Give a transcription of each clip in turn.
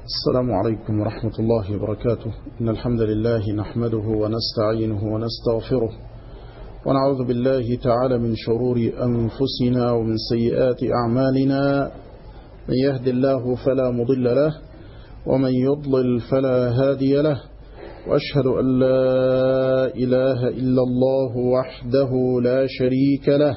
السلام عليكم ورحمة الله وبركاته. إن الحمد لله نحمده ونستعينه ونستغفره ونعوذ بالله تعالى من شرور أنفسنا ومن سيئات أعمالنا. من يهد الله فلا مضل له ومن يضلل فلا هادي له، وأشهد أن لا إله إلا الله وحده لا شريك له،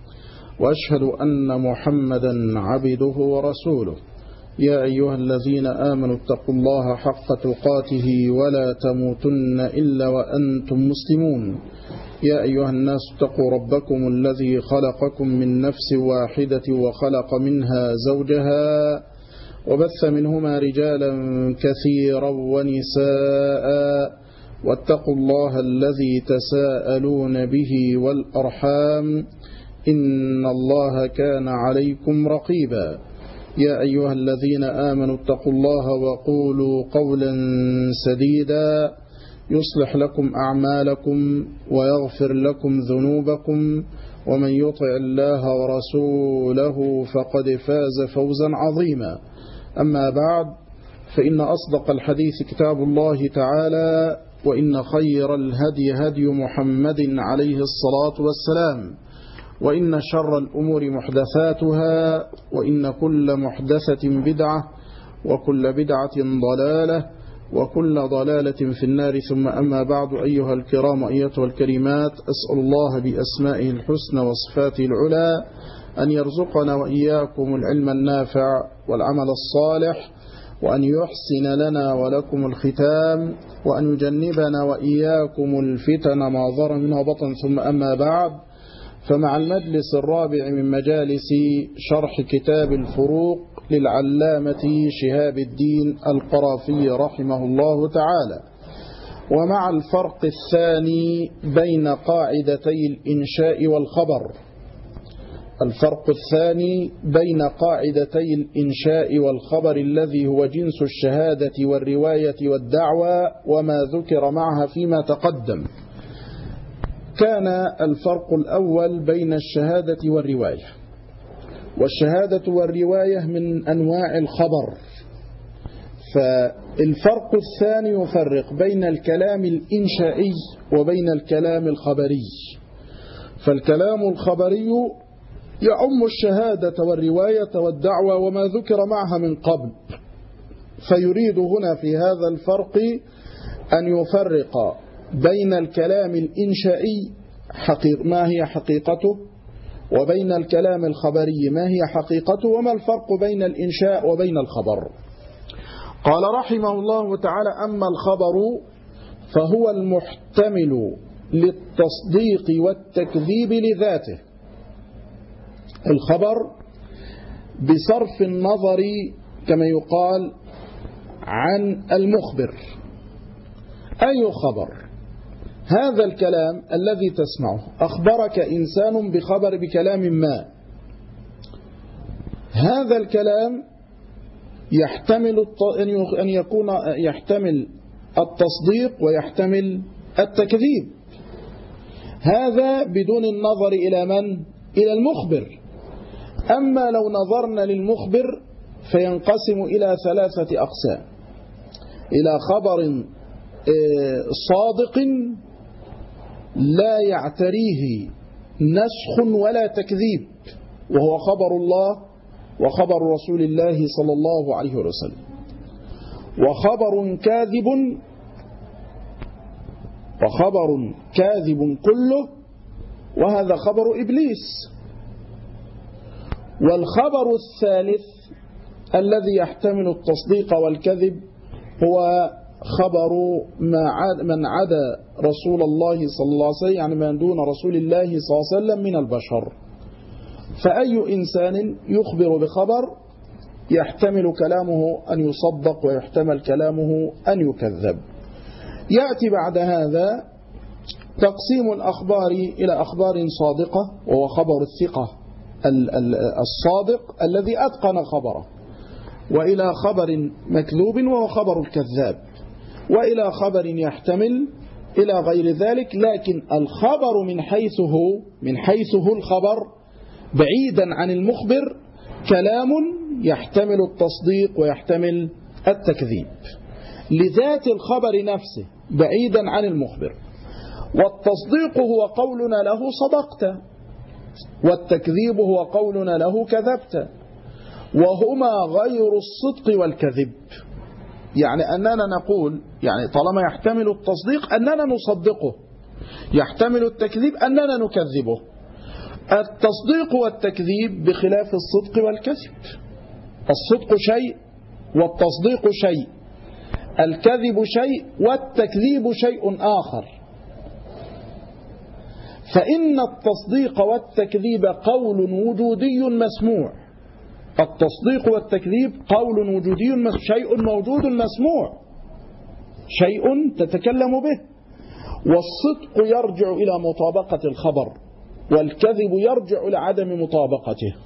وأشهد أن محمدا عبده ورسوله. يا أيها الذين آمنوا اتقوا الله حق تقاته ولا تموتن إلا وأنتم مسلمون. يا أيها الناس اتقوا ربكم الذي خلقكم من نفس واحدة وخلق منها زوجها وبث منهما رجالا كثيرا ونساء، واتقوا الله الذي تساءلون به والأرحام إن الله كان عليكم رقيبا. يا أيها الذين آمنوا اتقوا الله وقولوا قولا سديدا يصلح لكم أعمالكم ويغفر لكم ذنوبكم، ومن يطع الله ورسوله فقد فاز فوزا عظيما. أما بعد، فإن أصدق الحديث كتاب الله تعالى، وإن خير الهدي هدي محمد عليه الصلاة والسلام، وإن شر الأمور محدثاتها، وإن كل محدثة بدعة، وكل بدعة ضلالة، وكل ضلالة في النار. ثم أما بعد، أيها الكرام أيتها الكريمات، أسأل الله بأسمائه الحسنى وصفاته العلى أن يرزقنا وإياكم العلم النافع والعمل الصالح، وأن يحسن لنا ولكم الختام، وأن يجنبنا وإياكم الفتن ما ظهر منها بطن. ثم أما بعد، فمع المجلس الرابع من مجالس شرح كتاب الفروق للعلامة شهاب الدين القرافي رحمه الله تعالى، ومع الفرق الثاني بين قاعدتي الإنشاء والخبر. الفرق الثاني بين قاعدتي الإنشاء والخبر الذي هو جنس الشهادة والرواية والدعوى وما ذكر معها فيما تقدم. كان الفرق الأول بين الشهادة والرواية، والشهادة والرواية من أنواع الخبر. فالفرق الثاني يفرق بين الكلام الإنشائي وبين الكلام الخبري. فالكلام الخبري يعم الشهادة والرواية والدعوة وما ذكر معها من قبل، فيريد هنا في هذا الفرق أن يفرق بين الكلام الإنشائي ما هي حقيقته، وبين الكلام الخبري ما هي حقيقته، وما الفرق بين الإنشاء وبين الخبر. قال رحمه الله تعالى: أما الخبر فهو المحتمل للتصديق والتكذيب لذاته. الخبر بصرف النظر كما يقال عن المخبر. أي خبر؟ هذا الكلام الذي تسمعه، أخبرك إنسان بخبر بكلام ما، هذا الكلام يحتمل أن يكون يحتمل التصديق ويحتمل التكذيب. هذا بدون النظر إلى من؟ إلى المخبر. أما لو نظرنا للمخبر فينقسم إلى ثلاثة أقسام: إلى خبر صادق لا يعتريه نسخ ولا تكذيب، وهو خبر الله وخبر رسول الله صلى الله عليه وسلم، وخبر كاذب كله، وهذا خبر إبليس. والخبر الثالث الذي يحتمل التصديق والكذب هو خبر من عدا رسول الله صلى الله عليه وسلم، يعني من دون رسول الله صلى الله عليه وسلم من البشر. فأي إنسان يخبر بخبر يحتمل كلامه أن يصدق ويحتمل كلامه أن يكذب. يأتي بعد هذا تقسيم الأخبار إلى أخبار صادقة، وهو خبر الثقة الصادق الذي أتقن خبره، وإلى خبر مكذوب وهو خبر الكذاب، وإلى خبر يحتمل إلى غير ذلك. لكن الخبر من حيثه الخبر بعيدا عن المخبر كلام يحتمل التصديق ويحتمل التكذيب لذات الخبر نفسه بعيدا عن المخبر. والتصديق هو قولنا له صدقت، والتكذيب هو قولنا له كذبت، وهما غير الصدق والكذب. يعني أننا نقول، يعني طالما يحتمل التصديق أننا نصدقه، يحتمل التكذيب أننا نكذبه. التصديق والتكذيب بخلاف الصدق والكذب. الصدق شيء والتصديق شيء، الكذب شيء والتكذيب شيء آخر. فإن التصديق والتكذيب قول وجودي مسموع. التصديق والتكذيب قول وجودي شيء موجود مسموع، شيء تتكلم به. والصدق يرجع إلى مطابقة الخبر، والكذب يرجع إلى عدم مطابقته.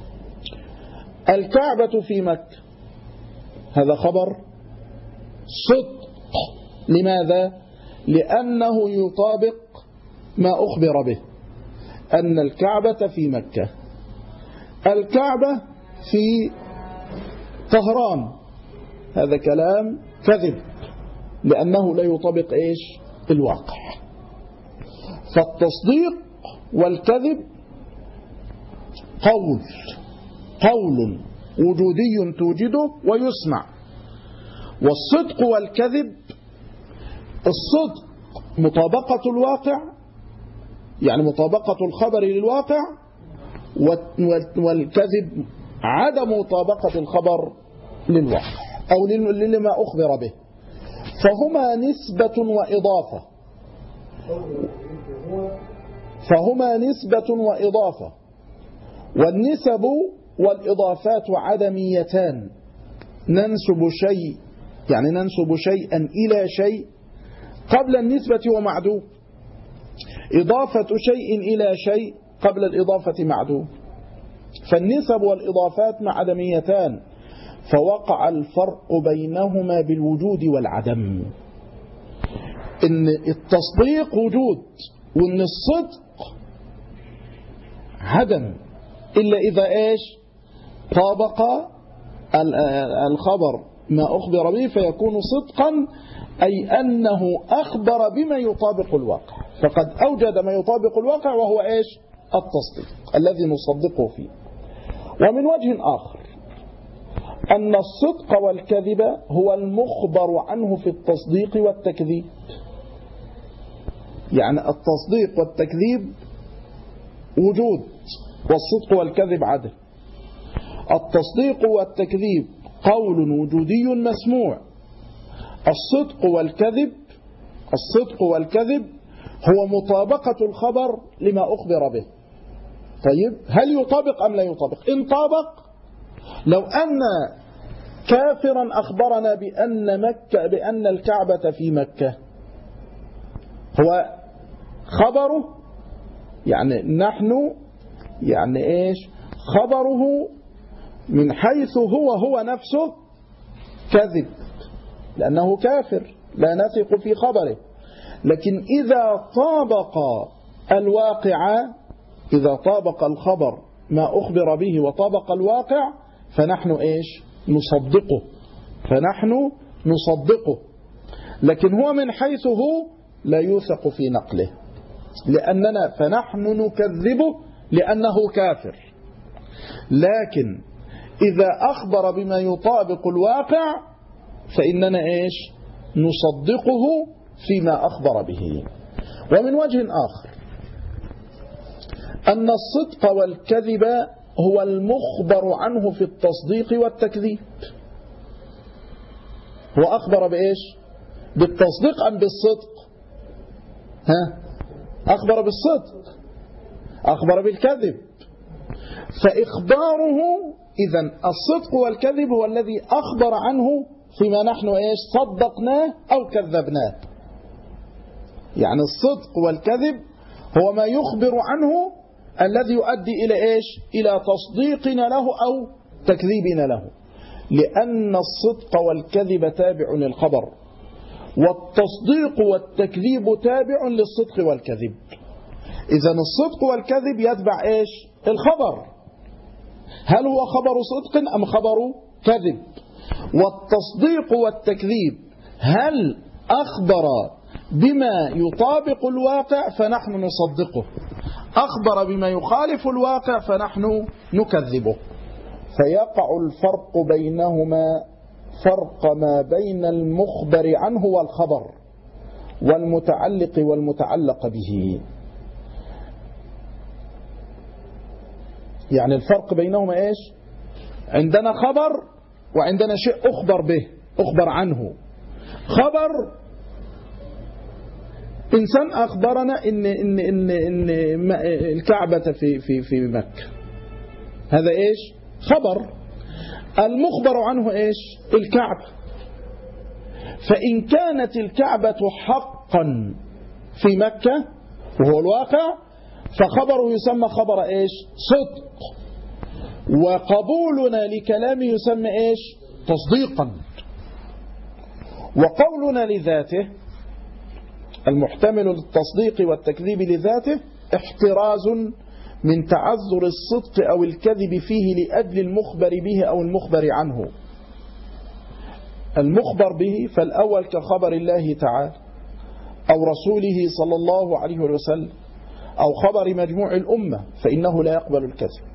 الكعبة في مكة هذا خبر صدق. لماذا؟ لأنه يطابق ما أخبر به، أن الكعبة في مكة. الكعبة في طهران هذا كلام كذب، لأنه لا يطابق إيش؟ الواقع. فالتصديق والكذب قول وجودي توجده ويسمع. والصدق والكذب، الصدق مطابقة الواقع، يعني مطابقة الخبر للواقع، والكذب عدم مطابقة الخبر للواقع أو لما أخبر به. فهما نسبة وإضافة، والنسب والإضافات عدميتان. ننسب شيئا إلى شيء قبل النسبة ومعدوم، إضافة شيء إلى شيء قبل الإضافة معدوم. فالنسب والإضافات عدميتان، فوقع الفرق بينهما بالوجود والعدم. إن التصديق وجود، وإن الصدق عدم، إلا إذا إيش؟ طابق الخبر ما أخبر به فيكون صدقا، أي أنه أخبر بما يطابق الواقع، فقد أوجد ما يطابق الواقع وهو إيش؟ التصديق الذي نصدقه فيه. ومن وجه آخر أن الصدق والكذب هو المخبر عنه في التصديق والتكذيب. يعني التصديق والتكذيب وجود، والصدق والكذب عدم. التصديق والتكذيب قول وجودي مسموع. الصدق والكذب هو مطابقة الخبر لما أخبر به. طيب هل يطابق أم لا يطابق؟ إن طابق، لو أن كافرا أخبرنا بأن الكعبة في مكة، هو خبره يعني نحن يعني إيش؟ خبره من حيث هو نفسه كذب، لأنه كافر لا نثق في خبره. لكن إذا طابق الواقع، إذا طابق الخبر ما أخبر به وطابق الواقع، فنحن إيش؟ نصدقه. لكن هو من حيث هو لا يوثق في نقله، فنحن نكذبه لأنه كافر. لكن إذا أخبر بما يطابق الواقع فإننا إيش؟ نصدقه فيما أخبر به. ومن وجه آخر أن الصدق والكذب هو المخبر عنه في التصديق والتكذيب. هو أخبر بإيش؟ بالتصديق أم بالصدق؟ أخبر بالصدق، أخبر بالكذب. فإخباره إذن الصدق والكذب هو الذي أخبر عنه فيما نحن إيش؟ صدقناه أو كذبناه. يعني الصدق والكذب هو ما يخبر عنه الذي يؤدي إلى إيش؟ إلى تصديقنا له أو تكذيبنا له، لأن الصدق والكذب تابع للخبر، والتصديق والتكذيب تابع للصدق والكذب. إذن الصدق والكذب يتبع إيش؟ الخبر. هل هو خبر صدق أم خبر كذب؟ والتصديق والتكذيب هل أخبر بما يطابق الواقع فنحن نصدقه، أخبر بما يخالف الواقع فنحن نكذبه. فيقع الفرق بينهما فرق ما بين المخبر عنه والخبر والمتعلق والمتعلق به. يعني الفرق بينهما إيش؟ عندنا خبر وعندنا شيء أخبر به، أخبر عنه. خبر إنسان أخبرنا إن الكعبة في مكة، هذا إيش؟ خبر. المخبر عنه إيش؟ الكعبة. فإن كانت الكعبة حقا في مكة وهو الواقع فخبره يسمى خبر إيش؟ صدق. وقبولنا لكلامه يسمى إيش؟ تصديقا. وقولنا لذاته المحتمل للتصديق والتكذيب لذاته احتراز من تعذر الصدق أو الكذب فيه لأجل المخبر به أو المخبر عنه. المخبر به فالأول كخبر الله تعالى أو رسوله صلى الله عليه وسلم أو خبر مجموع الأمة فإنه لا يقبل الكذب.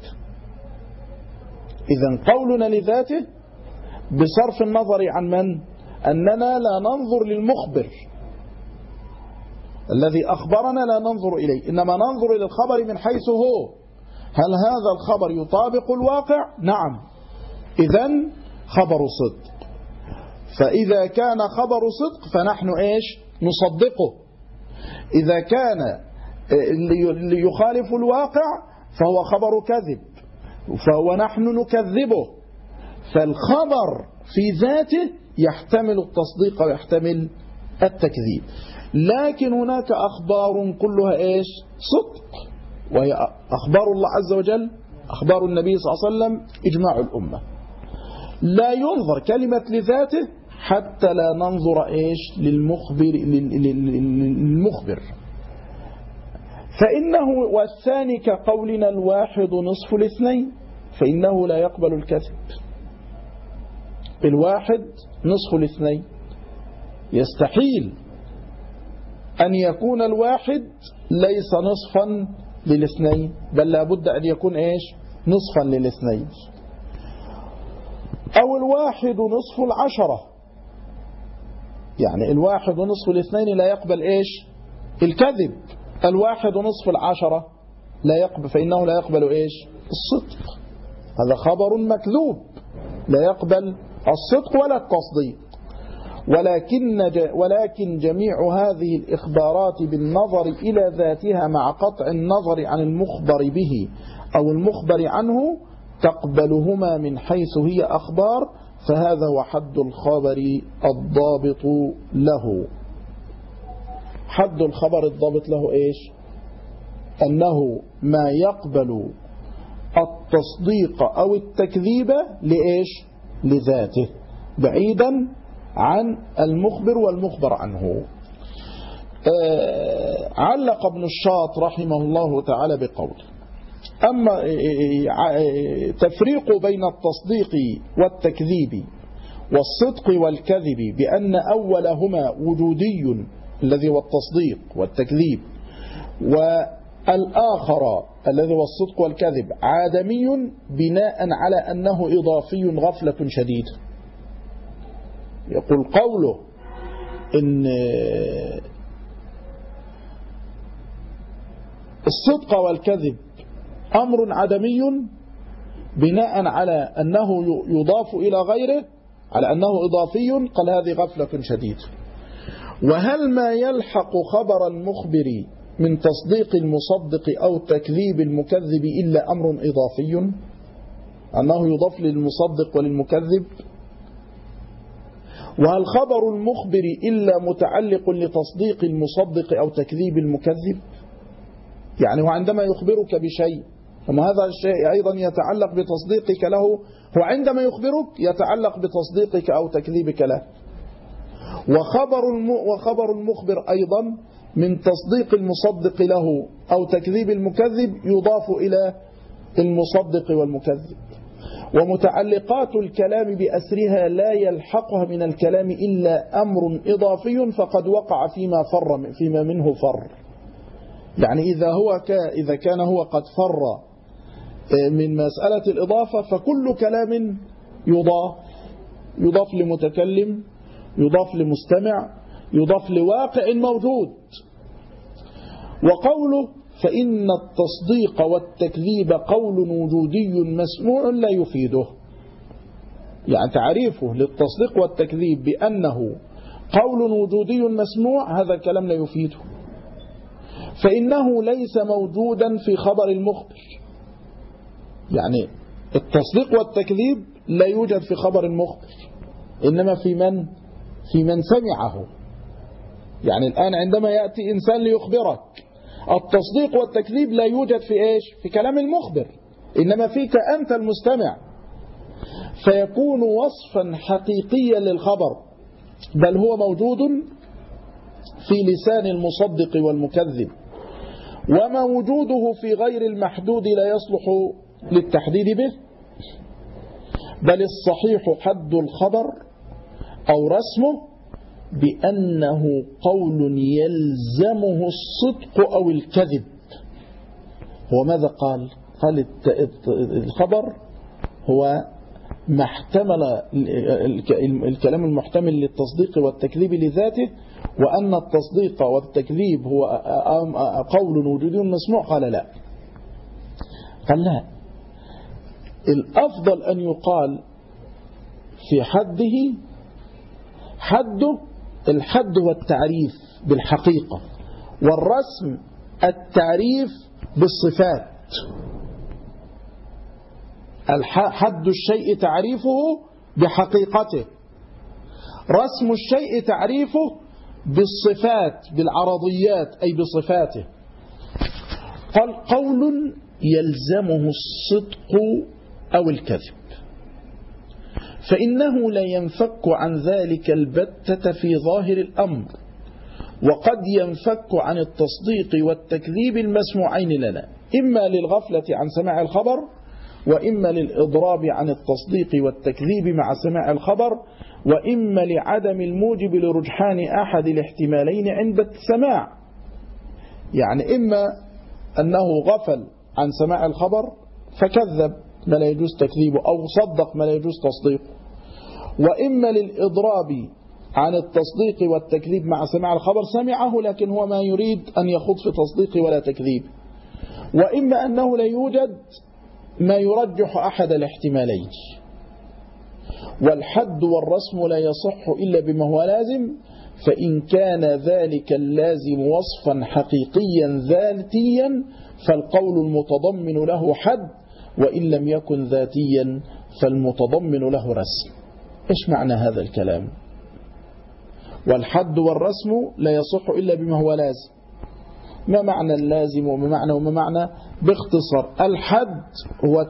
إذن قولنا لذاته بصرف النظر عن من؟ أننا لا ننظر للمخبر الذي أخبرنا، لا ننظر إليه، إنما ننظر إلى الخبر من حيث هو. هل هذا الخبر يطابق الواقع؟ نعم، إذن خبر صدق. فإذا كان خبر صدق فنحن إيش؟ نصدقه. إذا كان يخالف الواقع فهو خبر كذب ونحن نكذبه. فالخبر في ذاته يحتمل التصديق ويحتمل التكذيب. لكن هناك أخبار كلها إيش؟ صدق، وهي أخبار الله عز وجل، أخبار النبي صلى الله عليه وسلم، إجماع الأمة. لا ينظر كلمة لذاته حتى لا ننظر إيش؟ للمخبر. فإنه والثاني كقولنا الواحد نصف الاثنين فإنه لا يقبل الكذب. الواحد نصف الاثنين، يستحيل أن يكون الواحد ليس نصفا للاثنين، بل لابد أن يكون إيش؟ نصفا للاثنين. أو الواحد نصف العشرة، يعني الواحد نصف الاثنين لا يقبل إيش؟ الكذب. الواحد نصف العشرة لا يقبل، فإنه لا يقبل إيش؟ الصدق. هذا خبر مكذوب لا يقبل الصدق ولا التصديق. ولكن جميع هذه الإخبارات بالنظر إلى ذاتها مع قطع النظر عن المخبر به أو المخبر عنه تقبلهما من حيث هي أخبار، فهذا هو حد الخبر الضابط له. حد الخبر الضابط له إيش؟ أنه ما يقبل التصديق أو التكذيب لإيش؟ لذاته، بعيدا عن المخبر والمخبر عنه. علق ابن الشاط رحمه الله تعالى بقول: أما تفريق بين التصديق والتكذيب والصدق والكذب بأن أولهما وجودي الذي هو التصديق والتكذيب، والآخر الذي هو الصدق والكذب عادمي بناء على أنه إضافي غفلة شديدة. يقول قوله إن الصدق والكذب أمر عدمي بناء على أنه يضاف إلى غيره، على أنه إضافي، قال هذه غفلة شديدة. وهل ما يلحق خبر المخبر من تصديق المصدق أو تكذيب المكذب إلا أمر إضافي، أنه يضاف للمصدق وللمكذب؟ وهل خبر المخبر إلا متعلق لتصديق المصدق أو تكذيب المكذب؟ يعني هو عندما يخبرك بشيء، وما هذا الشيء أيضا يتعلق بتصديقك له، هو عندما يخبرك يتعلق بتصديقك أو تكذيبك له. وخبر المخبر أيضا من تصديق المصدق له أو تكذيب المكذب يضاف إلى المصدق والمكذب. ومتعلقات الكلام بأسرها لا يلحقها من الكلام إلا أمر إضافي فقد وقع فيما منه فر. يعني إذا كان هو قد فر من مسألة الإضافة فكل كلام يضاف لمتكلم، يضاف لمستمع، يضاف لواقع موجود. وقوله فإن التصديق والتكذيب قول وجودي مسموع لا يفيده، يعني تعريفه للتصديق والتكذيب بأنه قول وجودي مسموع هذا الكلام لا يفيده، فإنه ليس موجودا في خبر المخبر. يعني التصديق والتكذيب لا يوجد في خبر المخبر، إنما في من سمعه. يعني الآن عندما يأتي إنسان ليخبرك، التصديق والتكذيب لا يوجد في كلام المخبر، إنما فيك أنت المستمع، فيكون وصفا حقيقيا للخبر، بل هو موجود في لسان المصدق والمكذب. وما وجوده في غير المحدود لا يصلح للتحديد به، بل الصحيح حد الخبر أو رسمه بأنه قول يلزمه الصدق أو الكذب. هو ماذا قال؟ قال الخبر هو ما احتمل الكلام المحتمل للتصديق والتكذيب لذاته، وأن التصديق والتكذيب هو قول وجودي مسموع. قال لا، الأفضل أن يقال في الحد والتعريف بالحقيقة، والرسم التعريف بالصفات. حد الشيء تعريفه بحقيقته، رسم الشيء تعريفه بالصفات، بالعرضيات أي بصفاته. قال قول يلزمه الصدق أو الكذب، فإنه لا ينفك عن ذلك البتة في ظاهر الأمر، وقد ينفك عن التصديق والتكذيب المسموعين لنا، إما للغفلة عن سماع الخبر، وإما للإضراب عن التصديق والتكذيب مع سماع الخبر، وإما لعدم الموجب لرجحان أحد الاحتمالين عند السماع. يعني إما أنه غفل عن سماع الخبر فكذب ما لا يجوز تكذيبه، أو صدق ما لا يجوز تصديقه، وإما للإضراب عن التصديق والتكذيب مع سماع الخبر، سمعه لكن هو ما يريد أن يخوض في تصديق ولا تكذيب، وإما أنه لا يوجد ما يرجح أحد الاحتمالين. والحد والرسم لا يصح إلا بما هو لازم، فإن كان ذلك اللازم وصفا حقيقيا ذاتيا فالقول المتضمن له حد، وإن لم يكن ذاتيا فالمتضمن له رسم. إيش معنى هذا الكلام؟ والحد والرسم لا يصح إلا بما هو لازم. ما معنى اللازم وما معنى باختصار؟ الحد هو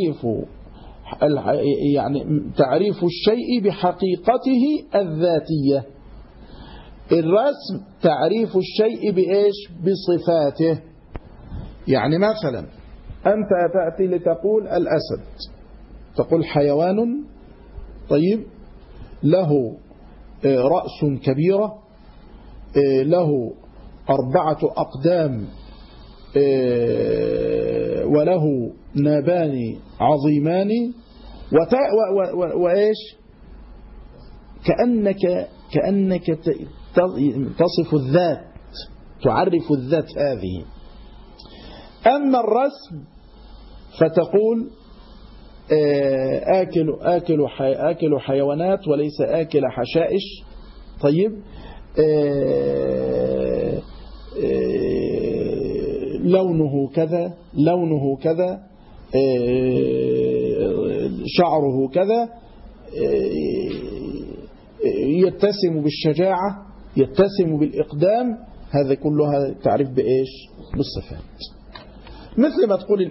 تعريف الشيء بحقيقته الذاتية. الرسم تعريف الشيء بإيش؟ بصفاته. يعني مثلا أنت تأتي لتقول الأسد، تقول حيوان طيب له رأس كبيرة، له 4 أقدام، وله نابان عظيمان، وإيش؟ كأنك تصف الذات، تعرف الذات هذه. أما الرسم فتقول آكل حيوانات وليس آكل حشائش. طيب لونه كذا، لونه كذا، شعره كذا، يتسم بالشجاعة، يتسم بالإقدام. هذا كلها تعريف بإيش؟ بالصفات. مثل ما تقول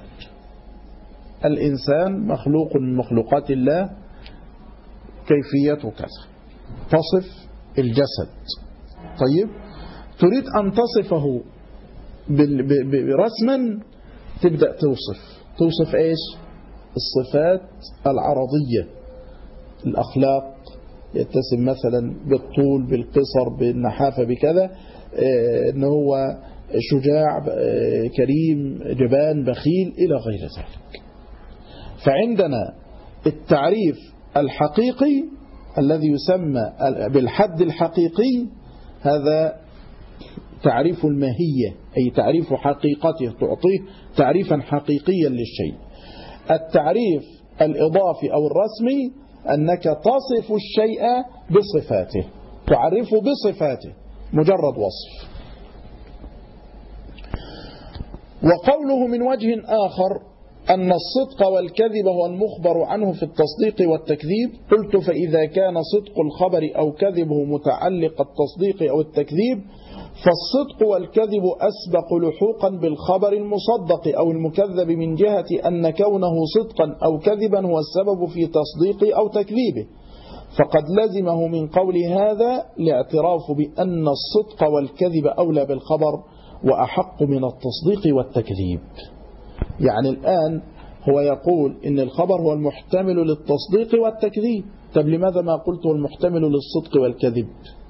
الإنسان مخلوق من مخلوقات الله، كيفيته كذا، تصف الجسد. طيب تريد أن تصفه برسما، تبدأ توصف إيش؟ الصفات العرضية، الأخلاق، يتسم مثلا بالطول، بالقصر، بالنحافة، بكذا، إن هو شجاع، كريم، جبان، بخيل، إلى غير ذلك. فعندنا التعريف الحقيقي الذي يسمى بالحد الحقيقي، هذا تعريف الماهية، أي تعريف حقيقته، تعطيه تعريفا حقيقيا للشيء. التعريف الإضافي أو الرسمي أنك تصف الشيء بصفاته، تعرفه بصفاته، مجرد وصف. وقوله من وجه آخر أن الصدق والكذب هو المخبر عنه في التصديق والتكذيب، قلت فإذا كان صدق الخبر أو كذبه متعلق التصديق أو التكذيب، فالصدق والكذب أسبق لحوقا بالخبر المصدق أو المكذب من جهة أن كونه صدقا أو كذبا هو السبب في تصديق أو تكذيبه، فقد لزمه من قول هذا الاعتراف بأن الصدق والكذب أولى بالخبر وأحق من التصديق والتكذيب. يعني الآن هو يقول إن الخبر هو المحتمل للتصديق والتكذيب، طب لماذا ما قلت هو المحتمل للصدق والكذب؟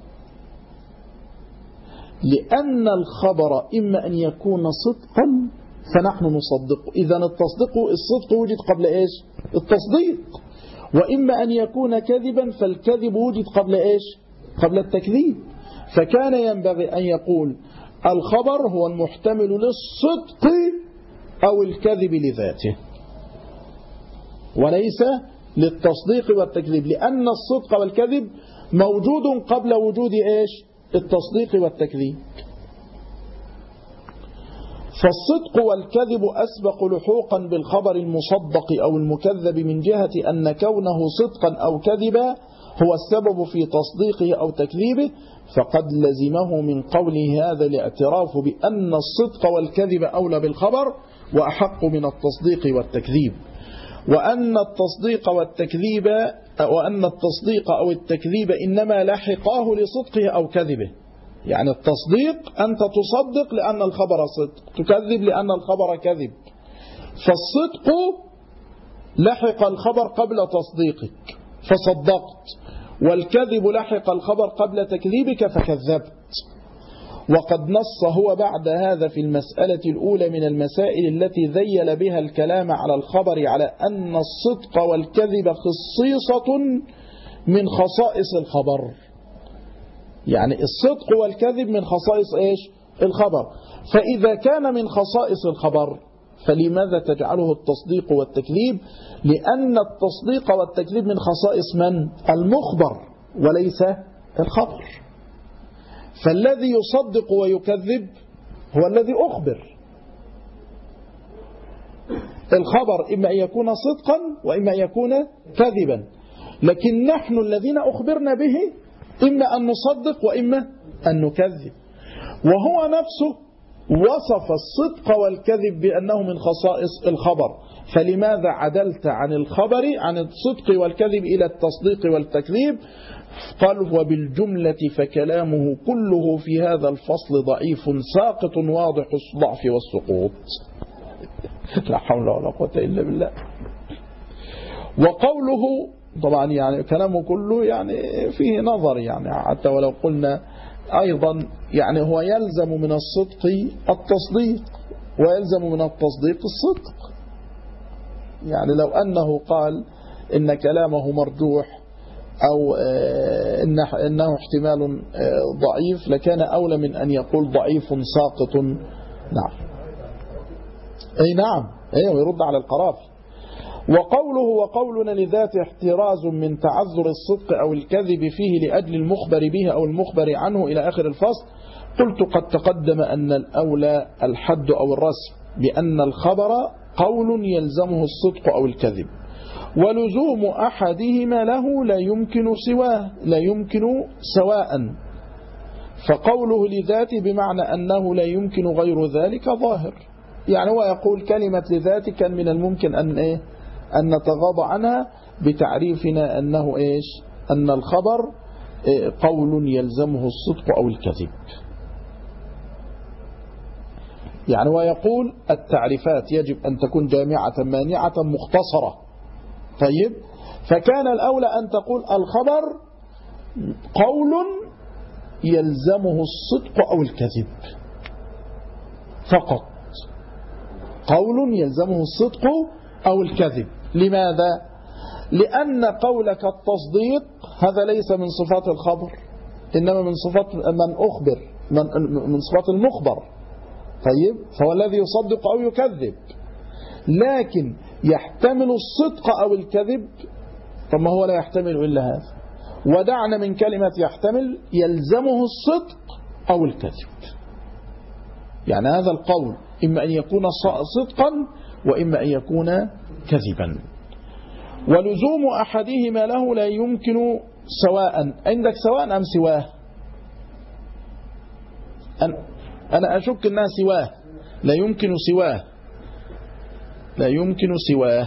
لأن الخبر إما أن يكون صدقا فنحن نصدقه، إذا الصدق وجد قبل إيش؟ التصديق. وإما أن يكون كذبا فالكذب وجد قبل إيش؟ قبل التكذيب. فكان ينبغي أن يقول الخبر هو المحتمل للصدق أو الكذب لذاته، وليس للتصديق والتكذيب، لأن الصدق والكذب موجود قبل وجود إيش؟ التصديق والتكذيب. فالصدق والكذب أسبق لحوقا بالخبر المصدق أو المكذب من جهة أن كونه صدقا أو كذبا هو السبب في تصديقه أو تكذيبه، فقد لزمه من قوله هذا الاعتراف بأن الصدق والكذب أولى بالخبر وأحق من التصديق والتكذيب، وأن التصديق أو التكذيب إنما لحقاه لصدقه أو كذبه. يعني التصديق أنت تصدق لأن الخبر صدق، تكذب لأن الخبر كذب. فالصدق لحق الخبر قبل تصديقك فصدقت، والكذب لحق الخبر قبل تكذيبك فكذبت. وقد نص هو بعد هذا في المسألة الأولى من المسائل التي ذيل بها الكلام على الخبر على أن الصدق والكذب خصيصة من خصائص الخبر. يعني الصدق والكذب من خصائص إيش؟ الخبر. فإذا كان من خصائص الخبر فلماذا تجعله التصديق والتكذيب؟ لأن التصديق والتكذيب من خصائص من؟ المخبر وليس الخبر. فالذي يصدق ويكذب هو الذي أخبر. الخبر إما أن يكون صدقا وإما أن يكون كذبا، لكن نحن الذين أخبرنا به إما أن نصدق وإما أن نكذب. وهو نفسه وصف الصدق والكذب بأنه من خصائص الخبر، فلماذا عدلت عن الخبر عن الصدق والكذب إلى التصديق والتكذيب؟ قال وبالجملة فكلامه كله في هذا الفصل ضعيف ساقط واضح الضعف والسقوط. لا حول ولا قوة إلا بالله. وقوله طبعا يعني كلامه كله يعني فيه نظر، يعني حتى ولو قلنا أيضا يعني هو يلزم من الصدق التصديق ويلزم من التصديق الصدق. يعني لو أنه قال إن كلامه مرجوح أو إنه احتمال ضعيف لكان أولى من أن يقول ضعيف ساقط. نعم أي نعم ويرد على القرافي. وقولنا لذات احتراز من تعذر الصدق أو الكذب فيه لأجل المخبر به أو المخبر عنه إلى آخر الفصل. قلت قد تقدم أن الأولى الحد أو الرسم، بأن الخبر قول يلزمه الصدق أو الكذب، ولزوم أحدهما له لا يمكن سواء، فقوله لذاته بمعنى أنه لا يمكن غير ذلك ظاهر. يعني هو يقول كلمة لذاته كان من الممكن أن نتغاضى عنها بتعريفنا أنه إيش؟ أن الخبر قول يلزمه الصدق أو الكذب. يعني ويقول التعريفات يجب أن تكون جامعة مانعة مختصرة. طيب، فكان الأولى أن تقول الخبر قول يلزمه الصدق أو الكذب فقط، قول يلزمه الصدق أو الكذب. لماذا؟ لأن قولك التصديق هذا ليس من صفات الخبر، إنما من صفات من أخبر، من صفات المخبر. طيب، فهو الذي يصدق أو يكذب، لكن يحتمل الصدق أو الكذب. طب ما هو لا يحتمل إلا هذا، ودعنا من كلمة يحتمل، يلزمه الصدق أو الكذب. يعني هذا القول إما أن يكون صدقا وإما أن يكون كذبا، ولزوم أحدهما له لا يمكن سواء. عندك سواء أم سواه؟ أنا أشك أنها سواه، لا يمكن سواه، لا يمكن سواه.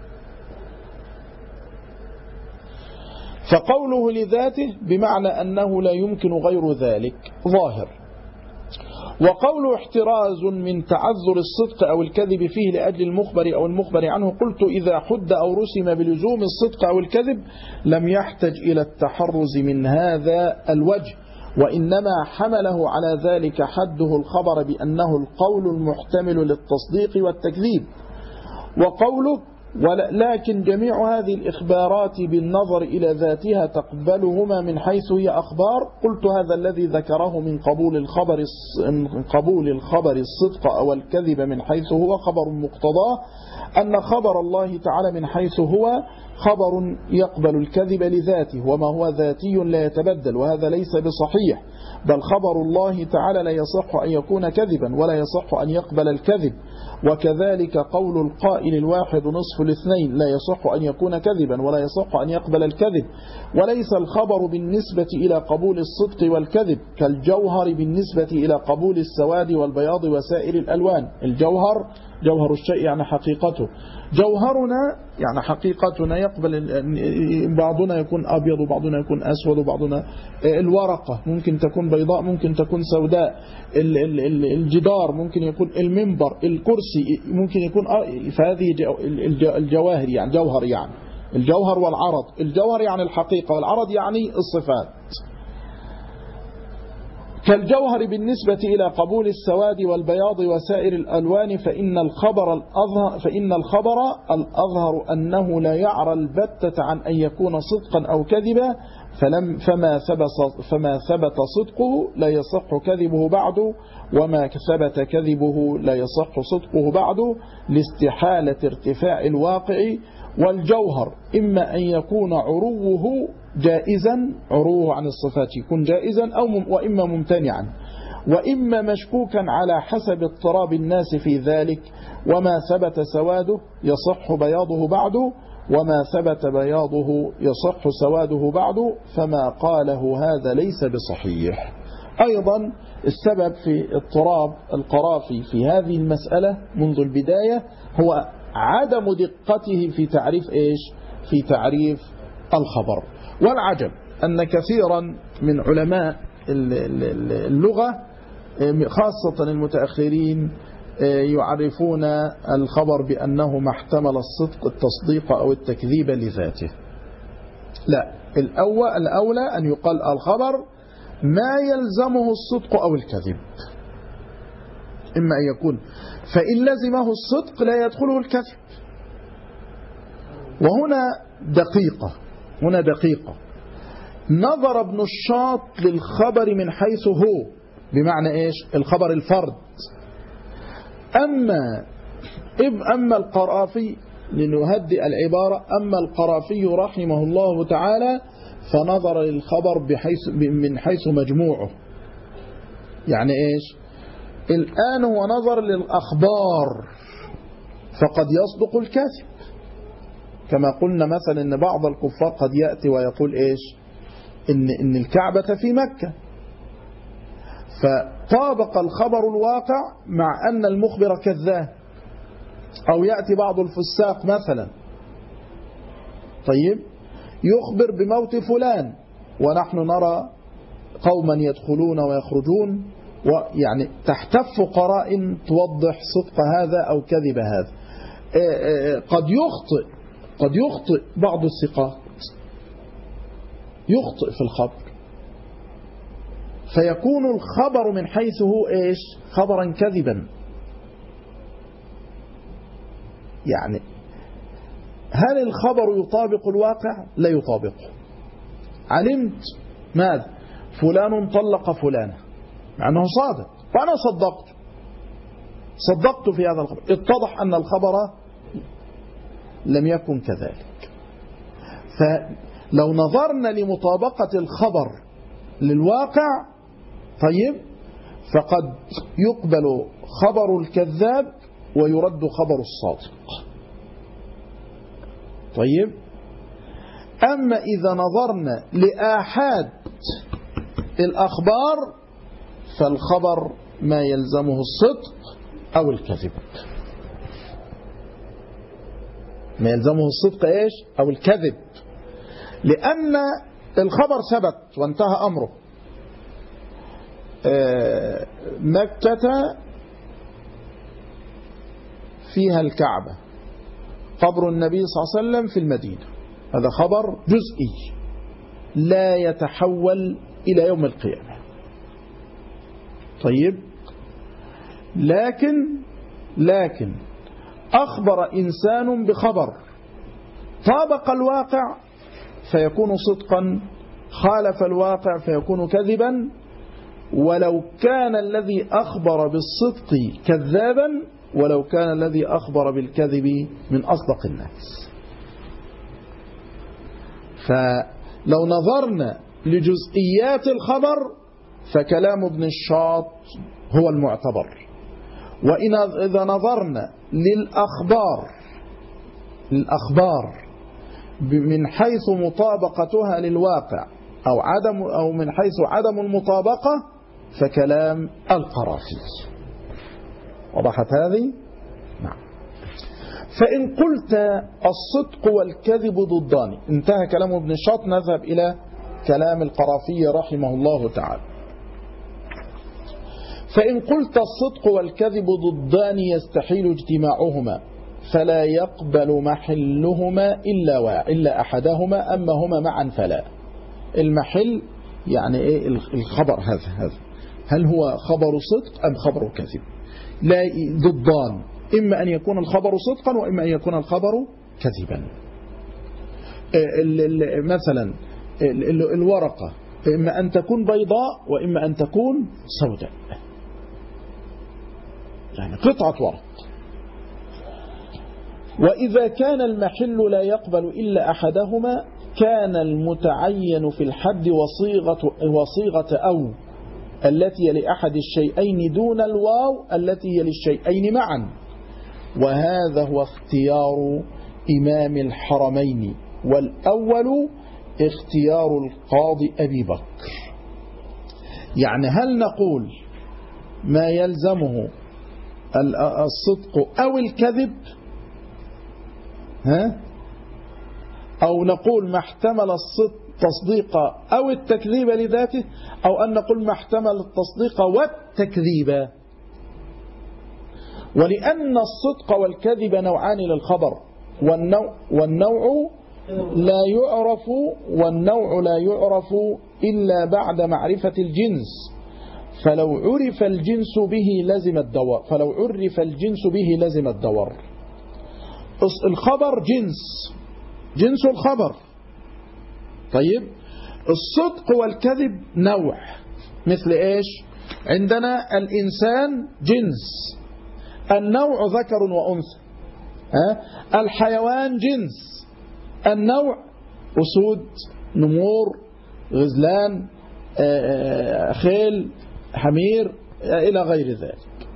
فقوله لذاته بمعنى أنه لا يمكن غير ذلك ظاهر. وقول احتراز من تعذر الصدق أو الكذب فيه لأجل المخبر أو المخبر عنه، قلت إذا حد أو رسم بلزوم الصدق أو الكذب لم يحتج إلى التحرز من هذا الوجه، وإنما حمله على ذلك حده الخبر بأنه القول المحتمل للتصديق والتكذيب. وقوله لكن جميع هذه الإخبارات بالنظر إلى ذاتها تقبلهما من حيث هي أخبار، قلت هذا الذي ذكره من قبول الخبر الصدق أو الكذب من حيث هو خبر مقتضاه أن خبر الله تعالى من حيث هو خبر يقبل الكذب لذاته، وما هو ذاتي لا يتبدل، وهذا ليس بصحيح، بل خبر الله تعالى لا يصح أن يكون كذبا ولا يصح أن يقبل الكذب. وكذلك قول القائل الواحد نصف الاثنين لا يصح أن يكون كذبا ولا يصح أن يقبل الكذب. وليس الخبر بالنسبة إلى قبول الصدق والكذب كالجوهر بالنسبة إلى قبول السواد والبياض وسائر الألوان. الجوهر جوهر الشيء يعني حقيقته، جوهرنا يعني حقيقتنا، يقبل بعضنا يكون أبيض وبعضنا يكون أسود وبعضنا، الورقة ممكن تكون بيضاء ممكن تكون سوداء، الجدار ممكن يكون، المنبر، الكرسي ممكن يكون، فهذه الجواهر يعني جوهر، يعني الجوهر والعرض، الجوهر يعني الحقيقة والعرض يعني الصفات. كالجوهر بالنسبة إلى قبول السواد والبياض وسائر الألوان، فإن الخبر الأظهر أنه لا يعرى البتة عن أن يكون صدقا أو كذبا، فما ثبت صدقه لا يصح كذبه بعد، وما ثبت كذبه لا يصح صدقه بعد، لاستحالة ارتفاع الواقع. والجوهر إما أن يكون عروه جائزا، عروه عن الصفات يكون جائزا، وإما ممتنعا، وإما مشكوكا على حسب اضطراب الناس في ذلك. وما ثبت سواده يصح بياضه بعد، وما ثبت بياضه يصح سواده بعد، فما قاله هذا ليس بصحيح. أيضا السبب في اضطراب القرافي في هذه المسألة منذ البداية هو عدم دقته في تعريف إيش؟ في تعريف الخبر. والعجب أن كثيرا من علماء اللغة خاصة المتأخرين يعرفون الخبر بأنه ما احتمل الصدق التصديق أو التكذيب لذاته. لا، الأولى أن يقال الخبر ما يلزمه الصدق أو الكذب، إما أن يكون، فإن لزمه الصدق لا يدخله الكذب. وهنا دقيقة نظر ابن الشاط للخبر من حيث هو، بمعنى إيش؟ الخبر الفرد. أما القرافي، لنهدئ العبارة، أما القرافي رحمه الله تعالى فنظر للخبر من حيث مجموعه. يعني إيش؟ الآن هو نظر للأخبار، فقد يصدق الكاذب، كما قلنا مثلا أن بعض الكفار قد يأتي ويقول إيش؟ إن الكعبة في مكة، فطابق الخبر الواقع مع أن المخبر كذاب. أو يأتي بعض الفساق مثلا، طيب، يخبر بموت فلان ونحن نرى قوما يدخلون ويخرجون ويعني تحتف قرائن توضح صدق هذا أو كذب هذا. قد يخطئ بعض الثقات، يخطئ في الخبر، فيكون الخبر من حيث هو إيش؟ خبرا كذبا. يعني هل الخبر يطابق الواقع؟ لا يطابقه. علمت ماذا؟ فلان طلق فلانة، مع أنه صادق، فأنا صدقت في هذا الخبر، اتضح أن الخبر لم يكن كذلك. فلو نظرنا لمطابقة الخبر للواقع، طيب، فقد يقبل خبر الكذاب ويرد خبر الصادق. طيب، أما إذا نظرنا لآحاد الأخبار فالخبر ما يلزمه الصدق أو الكذب. ما يلزمه الصدق إيش؟ أو الكذب، لأن الخبر ثبت وانتهى أمره. مكة فيها الكعبة، قبر النبي صلى الله عليه وسلم في المدينة، هذا خبر جزئي لا يتحول إلى يوم القيامة. طيب، لكن أخبر إنسان بخبر طابق الواقع فيكون صدقا، خالف الواقع فيكون كذبا، ولو كان الذي أخبر بالصدق كذابا، ولو كان الذي أخبر بالكذب من أصدق الناس. فلو نظرنا لجزئيات الخبر فكلام ابن الشاط هو المعتبر، وإذا نظرنا للأخبار من حيث مطابقتها للواقع أو من حيث عدم المطابقة فكلام القرافي. وضحت هذه؟ نعم. فإن قلت الصدق والكذب ضدان، انتهى كلام ابن الشاط، نذهب إلى كلام القرافي رحمه الله تعالى. فإن قلت الصدق والكذب ضدان يستحيل اجتماعهما فلا يقبل محلهما إلا أحدهما، أما هما معا فلا. المحل يعني إيه؟ الخبر هذا هل هو خبر صدق أم خبر كذب؟ لا، ضدان، إما أن يكون الخبر صدقا وإما أن يكون الخبر كذبا. مثلا الورقة إما أن تكون بيضاء وإما أن تكون سوداء، يعني قطعة ورق. وإذا كان المحل لا يقبل إلا أحدهما كان المتعين في الحد وصيغة أو التي يلي أحد الشيئين دون الواو التي يلي الشيئين معا. وهذا هو اختيار إمام الحرمين، والأول اختيار القاضي أبي بكر. يعني هل نقول ما يلزمه الصدق أو الكذب، أو نقول ما احتمل التصديق أو التكذيب لذاته، أو أن نقول ما احتمل التصديق والتكذيب. ولأن الصدق والكذب نوعان للخبر، والنوع لا يعرف إلا بعد معرفة الجنس، فلو عرف الجنس به لزم الدور. الخبر جنس الخبر. طيب، الصدق والكذب نوع، مثل إيش؟ عندنا الإنسان جنس، النوع ذكر وأنثى. الحيوان جنس، النوع أسود، نمور، غزلان، خيل، حمير، إلى غير ذلك.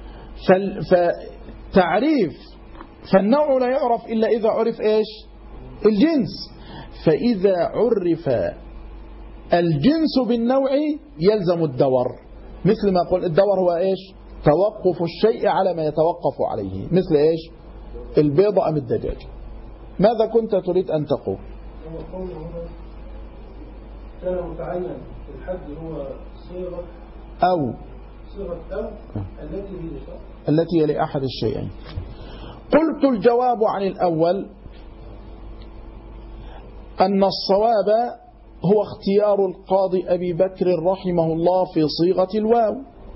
فالنوع لا يعرف إلا إذا عرف إيش؟ الجنس. فإذا عرف الجنس بالنوع يلزم الدور، مثل ما قل الدور هو إيش؟ توقف الشيء على ما يتوقف عليه، مثل إيش؟ البيضة أم الدجاج. ماذا كنت تريد أن تقول؟ كان متعين في الحد هو صيغة أو التي هي لأحد الشيئين. قلت الجواب عن الأول أن الصواب هو اختيار القاضي أبي بكر رحمه الله في صيغة الواو،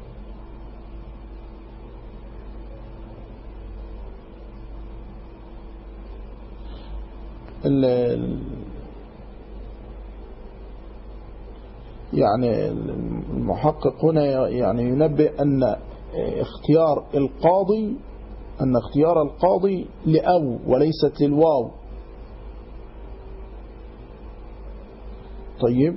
يعني المحقق هنا يعني ينبه أن اختيار القاضي لأو وليست للواو. طيب،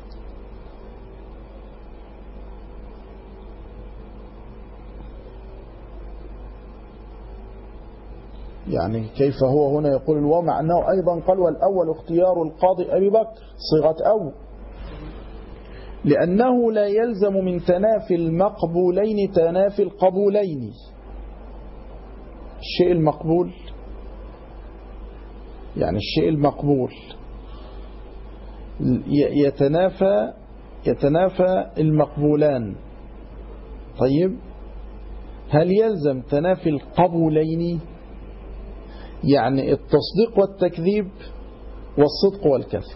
يعني كيف هو هنا يقول الواو مع أنه أيضا قال والأول اختيار القاضي أبي بكر صيغة أو، لأنه لا يلزم من تنافي المقبولين تنافي القبولين. الشيء المقبول يعني الشيء المقبول يتنافى المقبولان. طيب، هل يلزم تنافي القبولين؟ يعني التصديق والتكذيب والصدق والكذب.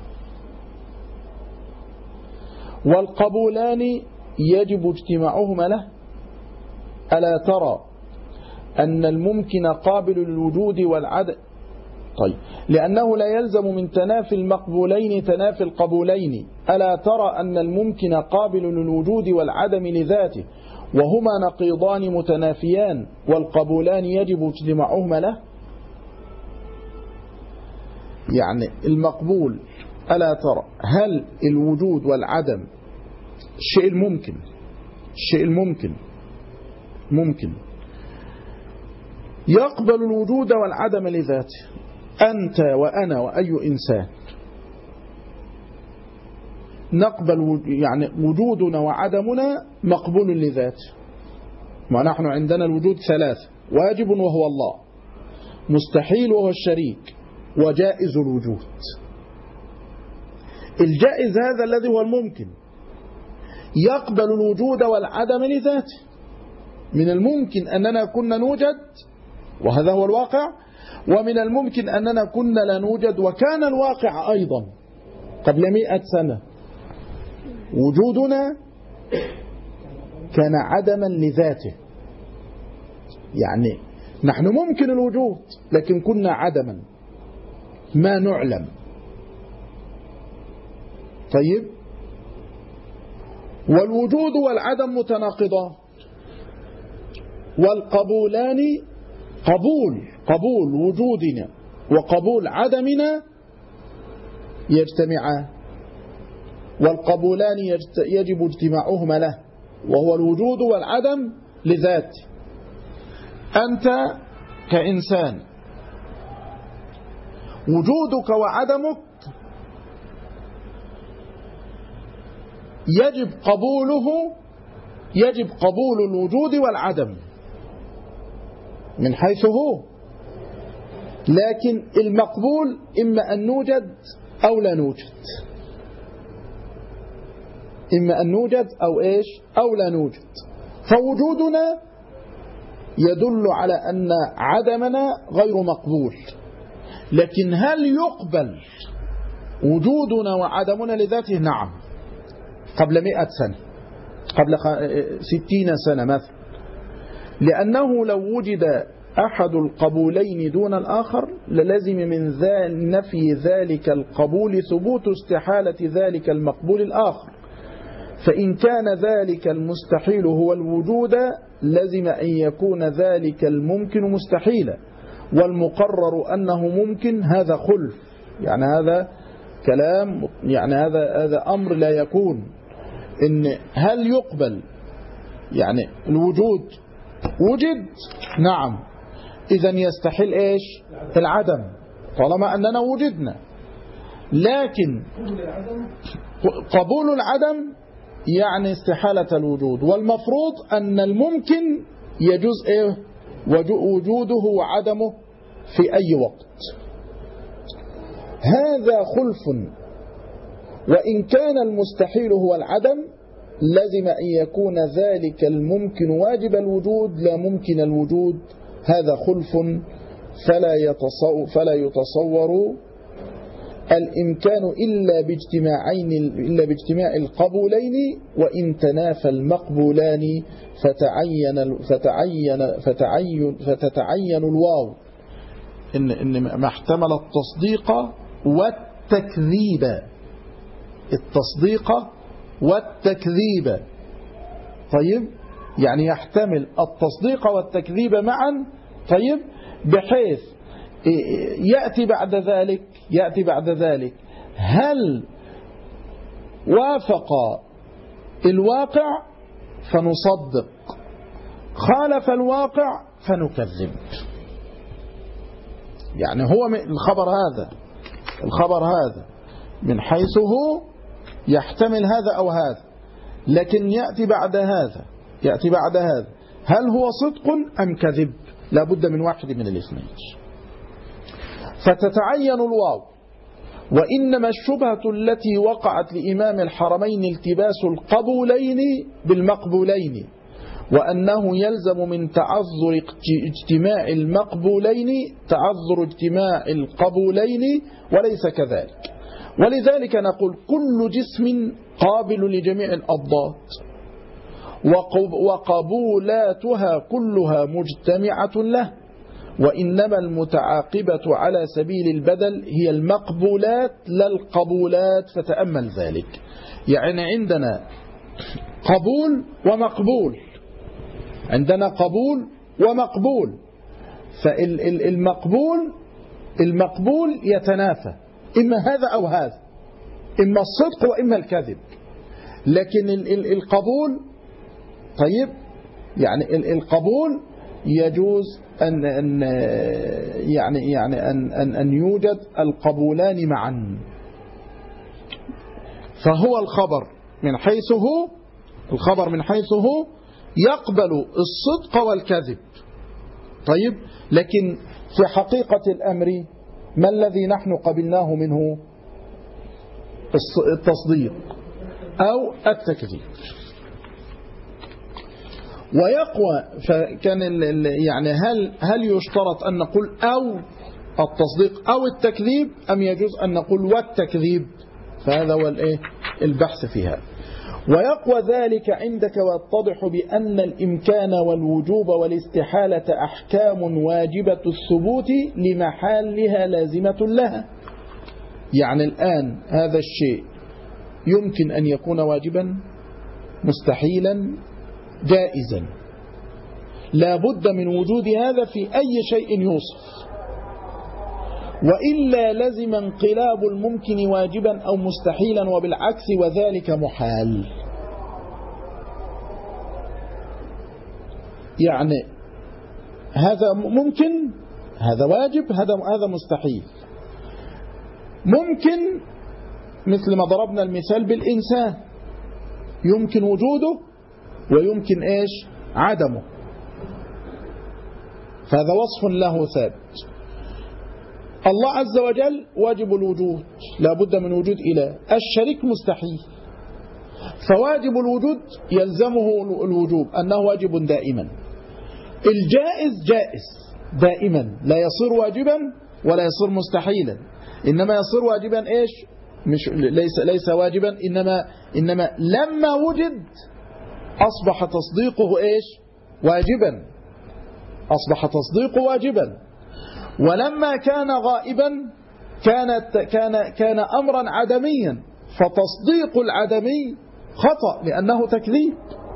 والقبولان يجب اجتماعهما له. ألا ترى أن الممكن قابل للوجود والعدم؟ طيب، لأنه لا يلزم من تنافي المقبولين تنافي القبولين. ألا ترى أن الممكن قابل للوجود والعدم لذاته وهما نقيضان متنافيان والقبولان يجب اجتماعهما له. يعني المقبول، ألا ترى هل الوجود والعدم الشيء الممكن يقبل الوجود والعدم لذاته. أنت وأنا وأي إنسان نقبل، يعني وجودنا وعدمنا مقبول لذاته. ونحن عندنا الوجود ثلاثة: واجب وهو الله، مستحيل وهو الشريك، وجائز الوجود. الجائز هذا الذي هو الممكن يقبل الوجود والعدم لذاته. من الممكن أننا كنا نوجد وهذا هو الواقع، ومن الممكن أننا كنا لا نوجد وكان الواقع أيضا. قبل 100 سنة وجودنا كان عدما لذاته، يعني نحن ممكن الوجود لكن كنا عدما ما نعلم. طيب، والوجود والعدم متناقضان، والقبولان قبول وجودنا وقبول عدمنا يجتمعان، والقبولان يجب اجتماعهما له وهو الوجود والعدم لذاته. أنت كإنسان وجودك وعدمك يجب قبول الوجود والعدم من حيث هو، لكن المقبول إما أن نوجد أو لا نوجد، إما أن نوجد أو لا نوجد. فوجودنا يدل على أن عدمنا غير مقبول. لكن هل يقبل وجودنا وعدمنا لذاته؟ نعم، قبل 100 سنة، قبل 60 سنة مثلا، لأنه لو وجد أحد القبولين دون الآخر للزم من نفي ذلك القبول ثبوت استحالة ذلك المقبول الآخر. فإن كان ذلك المستحيل هو الوجود لزم أن يكون ذلك الممكن مستحيلا، والمقرر أنه ممكن هذا خلف. يعني هذا كلام، يعني هذا أمر لا يكون. إن هل يقبل يعني الوجود وجد؟ نعم، إذن يستحيل العدم طالما أننا وجدنا. لكن قبول العدم يعني استحالة الوجود، والمفروض أن الممكن يجوز وجوده وعدمه في أي وقت. هذا خلف. وإن كان المستحيل هو العدم لزم أن يكون ذلك الممكن واجب الوجود لا ممكن الوجود، هذا خلف فلا يتصور الإمكان إلا باجتماع القبولين، وإن تنافى المقبولان فتتعين الواو إن ما احتمل التصديق والتكذيب، التصديق والتكذيب. طيب، يعني يحتمل التصديق والتكذيب معا. طيب، بحيث يأتي بعد ذلك هل وافق الواقع فنصدق، خالف الواقع فنكذب. يعني هو الخبر هذا من حيث هو يحتمل هذا أو هذا، لكن يأتي بعد هذا هل هو صدق أم كذب؟ لا بد من واحد من الاثنين، فتتعين الواو. وإنما الشبهة التي وقعت لإمام الحرمين التباس القبولين بالمقبولين، وأنه يلزم من تعذر اجتماع القبولين، وليس كذلك. ولذلك نقول كل جسم قابل لجميع الأضداد، وقبولاتها كلها مجتمعة له، وإنما المتعاقبة على سبيل البدل هي المقبولات لا القبولات، فتأمل ذلك. يعني عندنا قبول ومقبول، فالمقبول يتنافى، إما هذا أو هذا، إما الصدق وإما الكذب. لكن القبول، طيب، يعني القبول يجوز أن يوجد القبولان معا. فهو الخبر من حيث هو يقبل الصدق والكذب. طيب، لكن في حقيقة الأمر ما الذي نحن قبلناه منه؟ التصديق أو التكذيب. ويقوى، فكان يعني هل يشترط أن نقول أو التصديق أو التكذيب، أم يجوز أن نقول والتكذيب؟ فهذا هو البحث فيها. ويقوى ذلك عندك ويتضح بأن الإمكان والوجوب والاستحالة أحكام واجبة الثبوت لمحالها لازمة لها. يعني الآن هذا الشيء يمكن أن يكون واجبا، مستحيلا، جائزا، لا بد من وجود هذا في أي شيء يوصف، وإلا لزم انقلاب الممكن واجبا أو مستحيلا، وبالعكس وذلك محال. يعني هذا ممكن، هذا واجب، هذا مستحيل. ممكن مثل ما ضربنا المثال بالإنسان، يمكن وجوده ويمكن عدمه، فهذا وصف له ثابت. الله عز وجل واجب الوجود، لا بد من وجود إله. الشريك مستحيل، فواجب الوجود يلزمه الوجوب، أنه واجب دائما. الجائز جائز دائما، لا يصير واجبا ولا يصير مستحيلا، إنما يصير واجبا مش ليس واجبا، إنما لما وجد أصبح تصديقه واجبا، أصبح تصديقه واجبا. ولما كان غائبا كان أمرا عدميا، فتصديق العدمي خطأ لأنه تكذيب.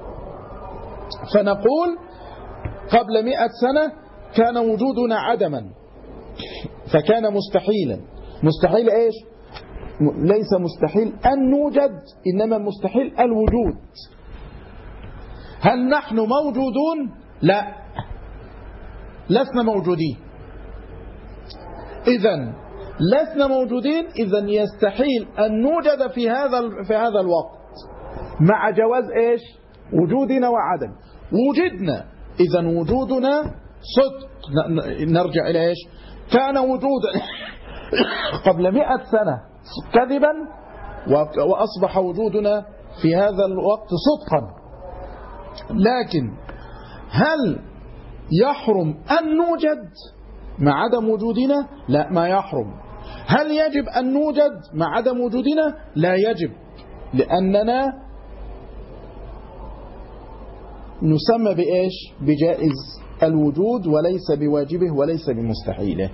فنقول قبل 100 سنة كان وجودنا عدما فكان مستحيلا. مستحيل ليس مستحيل أن نوجد، إنما مستحيل الوجود. هل نحن موجودون؟ لا، لسنا موجودين. إذن لسنا موجودين، إذن يستحيل أن نوجد في هذا الوقت، مع جواز وجودنا وعدم. وجدنا، إذن وجودنا صدق. نرجع إلى كان وجودا قبل 100 سنة كذبا، وأصبح وجودنا في هذا الوقت صدقا، لكن هل يحرم أن نوجد مع عدم وجودنا؟ لا، ما يحرم. هل يجب أن نوجد مع عدم وجودنا؟ لا يجب، لأننا نسمى بإيش؟ بجائز الوجود وليس بواجبه وليس بمستحيله.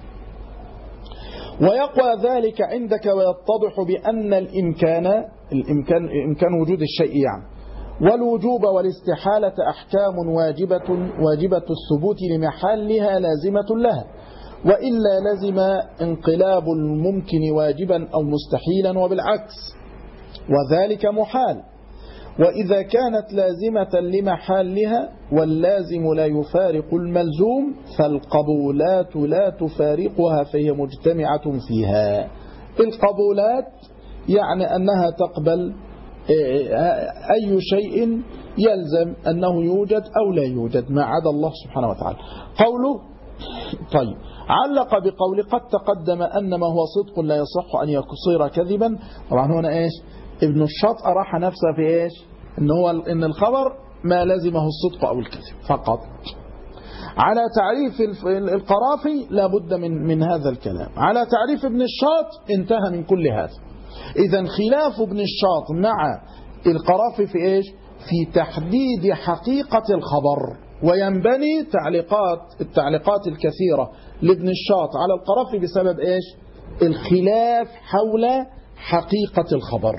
ويقوى ذلك عندك ويتضح بأن الإمكان وجود الشيء يعني والوجوب والاستحالة أحكام واجبة الثبوت لمحلها لازمة لها، وإلا لزم انقلاب الممكن واجبا أو مستحيلا وبالعكس، وذلك محال. وإذا كانت لازمة لمحلها واللازم لا يفارق الملزوم فالقبولات لا تفارقها فهي مجتمعة فيها. القبولات يعني أنها تقبل أي شيء يلزم أنه يوجد أو لا يوجد ما عدا الله سبحانه وتعالى. قوله طيب علق بقول قد تقدم أن ما هو صدق لا يصح أن يصير كذبا. طبعا هنا إيش؟ ابن الشاط أراح نفسه في إيش؟ إن الخبر ما لزمه الصدق أو الكذب فقط. على تعريف القرافي لا بد من هذا الكلام. على تعريف ابن الشاط انتهى من كل هذا. إذن خلاف ابن الشاط مع القرافي في إيش؟ في تحديد حقيقة الخبر. وينبني التعليقات الكثيرة لابن الشاط على القرافي بسبب إيش؟ الخلاف حول حقيقة الخبر.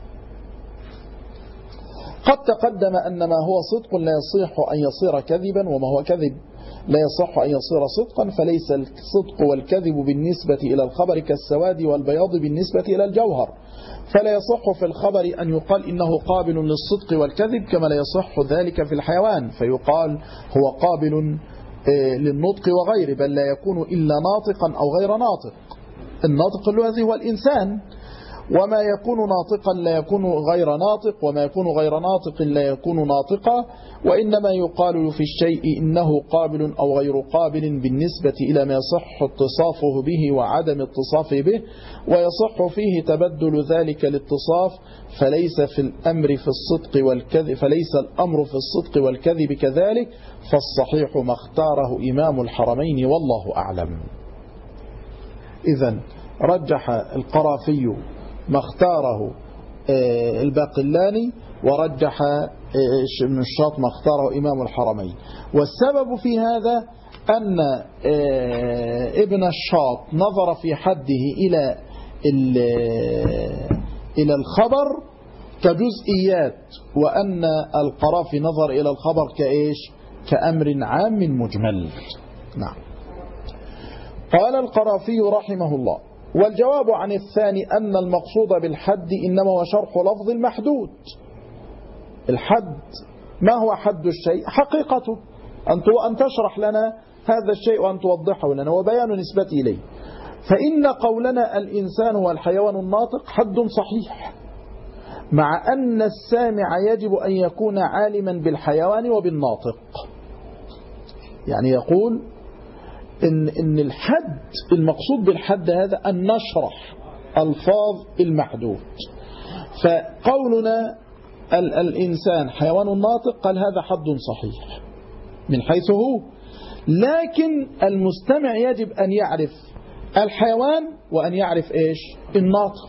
قد تقدم أن ما هو صدق لا يصح أن يصير كذبا، وما هو كذب لا يصح أن يصير صدقا، فليس الصدق والكذب بالنسبة إلى الخبر كالسواد والبياض بالنسبة إلى الجوهر، فلا يصح في الخبر أن يقال إنه قابل للصدق والكذب كما لا يصح ذلك في الحيوان فيقال هو قابل للنطق وغيره، بل لا يكون إلا ناطقا أو غير ناطق. الناطق الذي هو الإنسان، وما يكون ناطقا لا يكون غير ناطق، وما يكون غير ناطق لا يكون ناطقا. وإنما يقال في الشيء إنه قابل أو غير قابل بالنسبة إلى ما يصح اتصافه به وعدم اتصافه به، ويصح فيه تبدل ذلك الاتصاف، فليس الأمر في الصدق والكذب كذلك، فالصحيح ما اختاره إمام الحرمين والله أعلم. إذن رجح القرافي ما اختاره الباقلاني، ورجح ابن الشاط ما اختاره إمام الحرمين. والسبب في هذا أن ابن الشاط نظر في حده إلى الخبر كجزئيات، وأن القرافي نظر إلى الخبر كأمر عام مجمل. نعم. قال القرافي رحمه الله: والجواب عن الثاني أن المقصود بالحد إنما هو شرح لفظ المحدود. الحد ما هو حد الشيء؟ حقيقته، أن تشرح لنا هذا الشيء وأن توضحه لنا وبيان نسبته إليه. فإن قولنا الإنسان هو الحيوان الناطق حد صحيح، مع أن السامع يجب أن يكون عالما بالحيوان وبالناطق. يعني يقول إن الحد المقصود بالحد هذا أن نشرح ألفاظ المحدود. فقولنا الإنسان حيوان ناطق قال هذا حد صحيح من حيث هو، لكن المستمع يجب أن يعرف الحيوان وأن يعرف الناطق،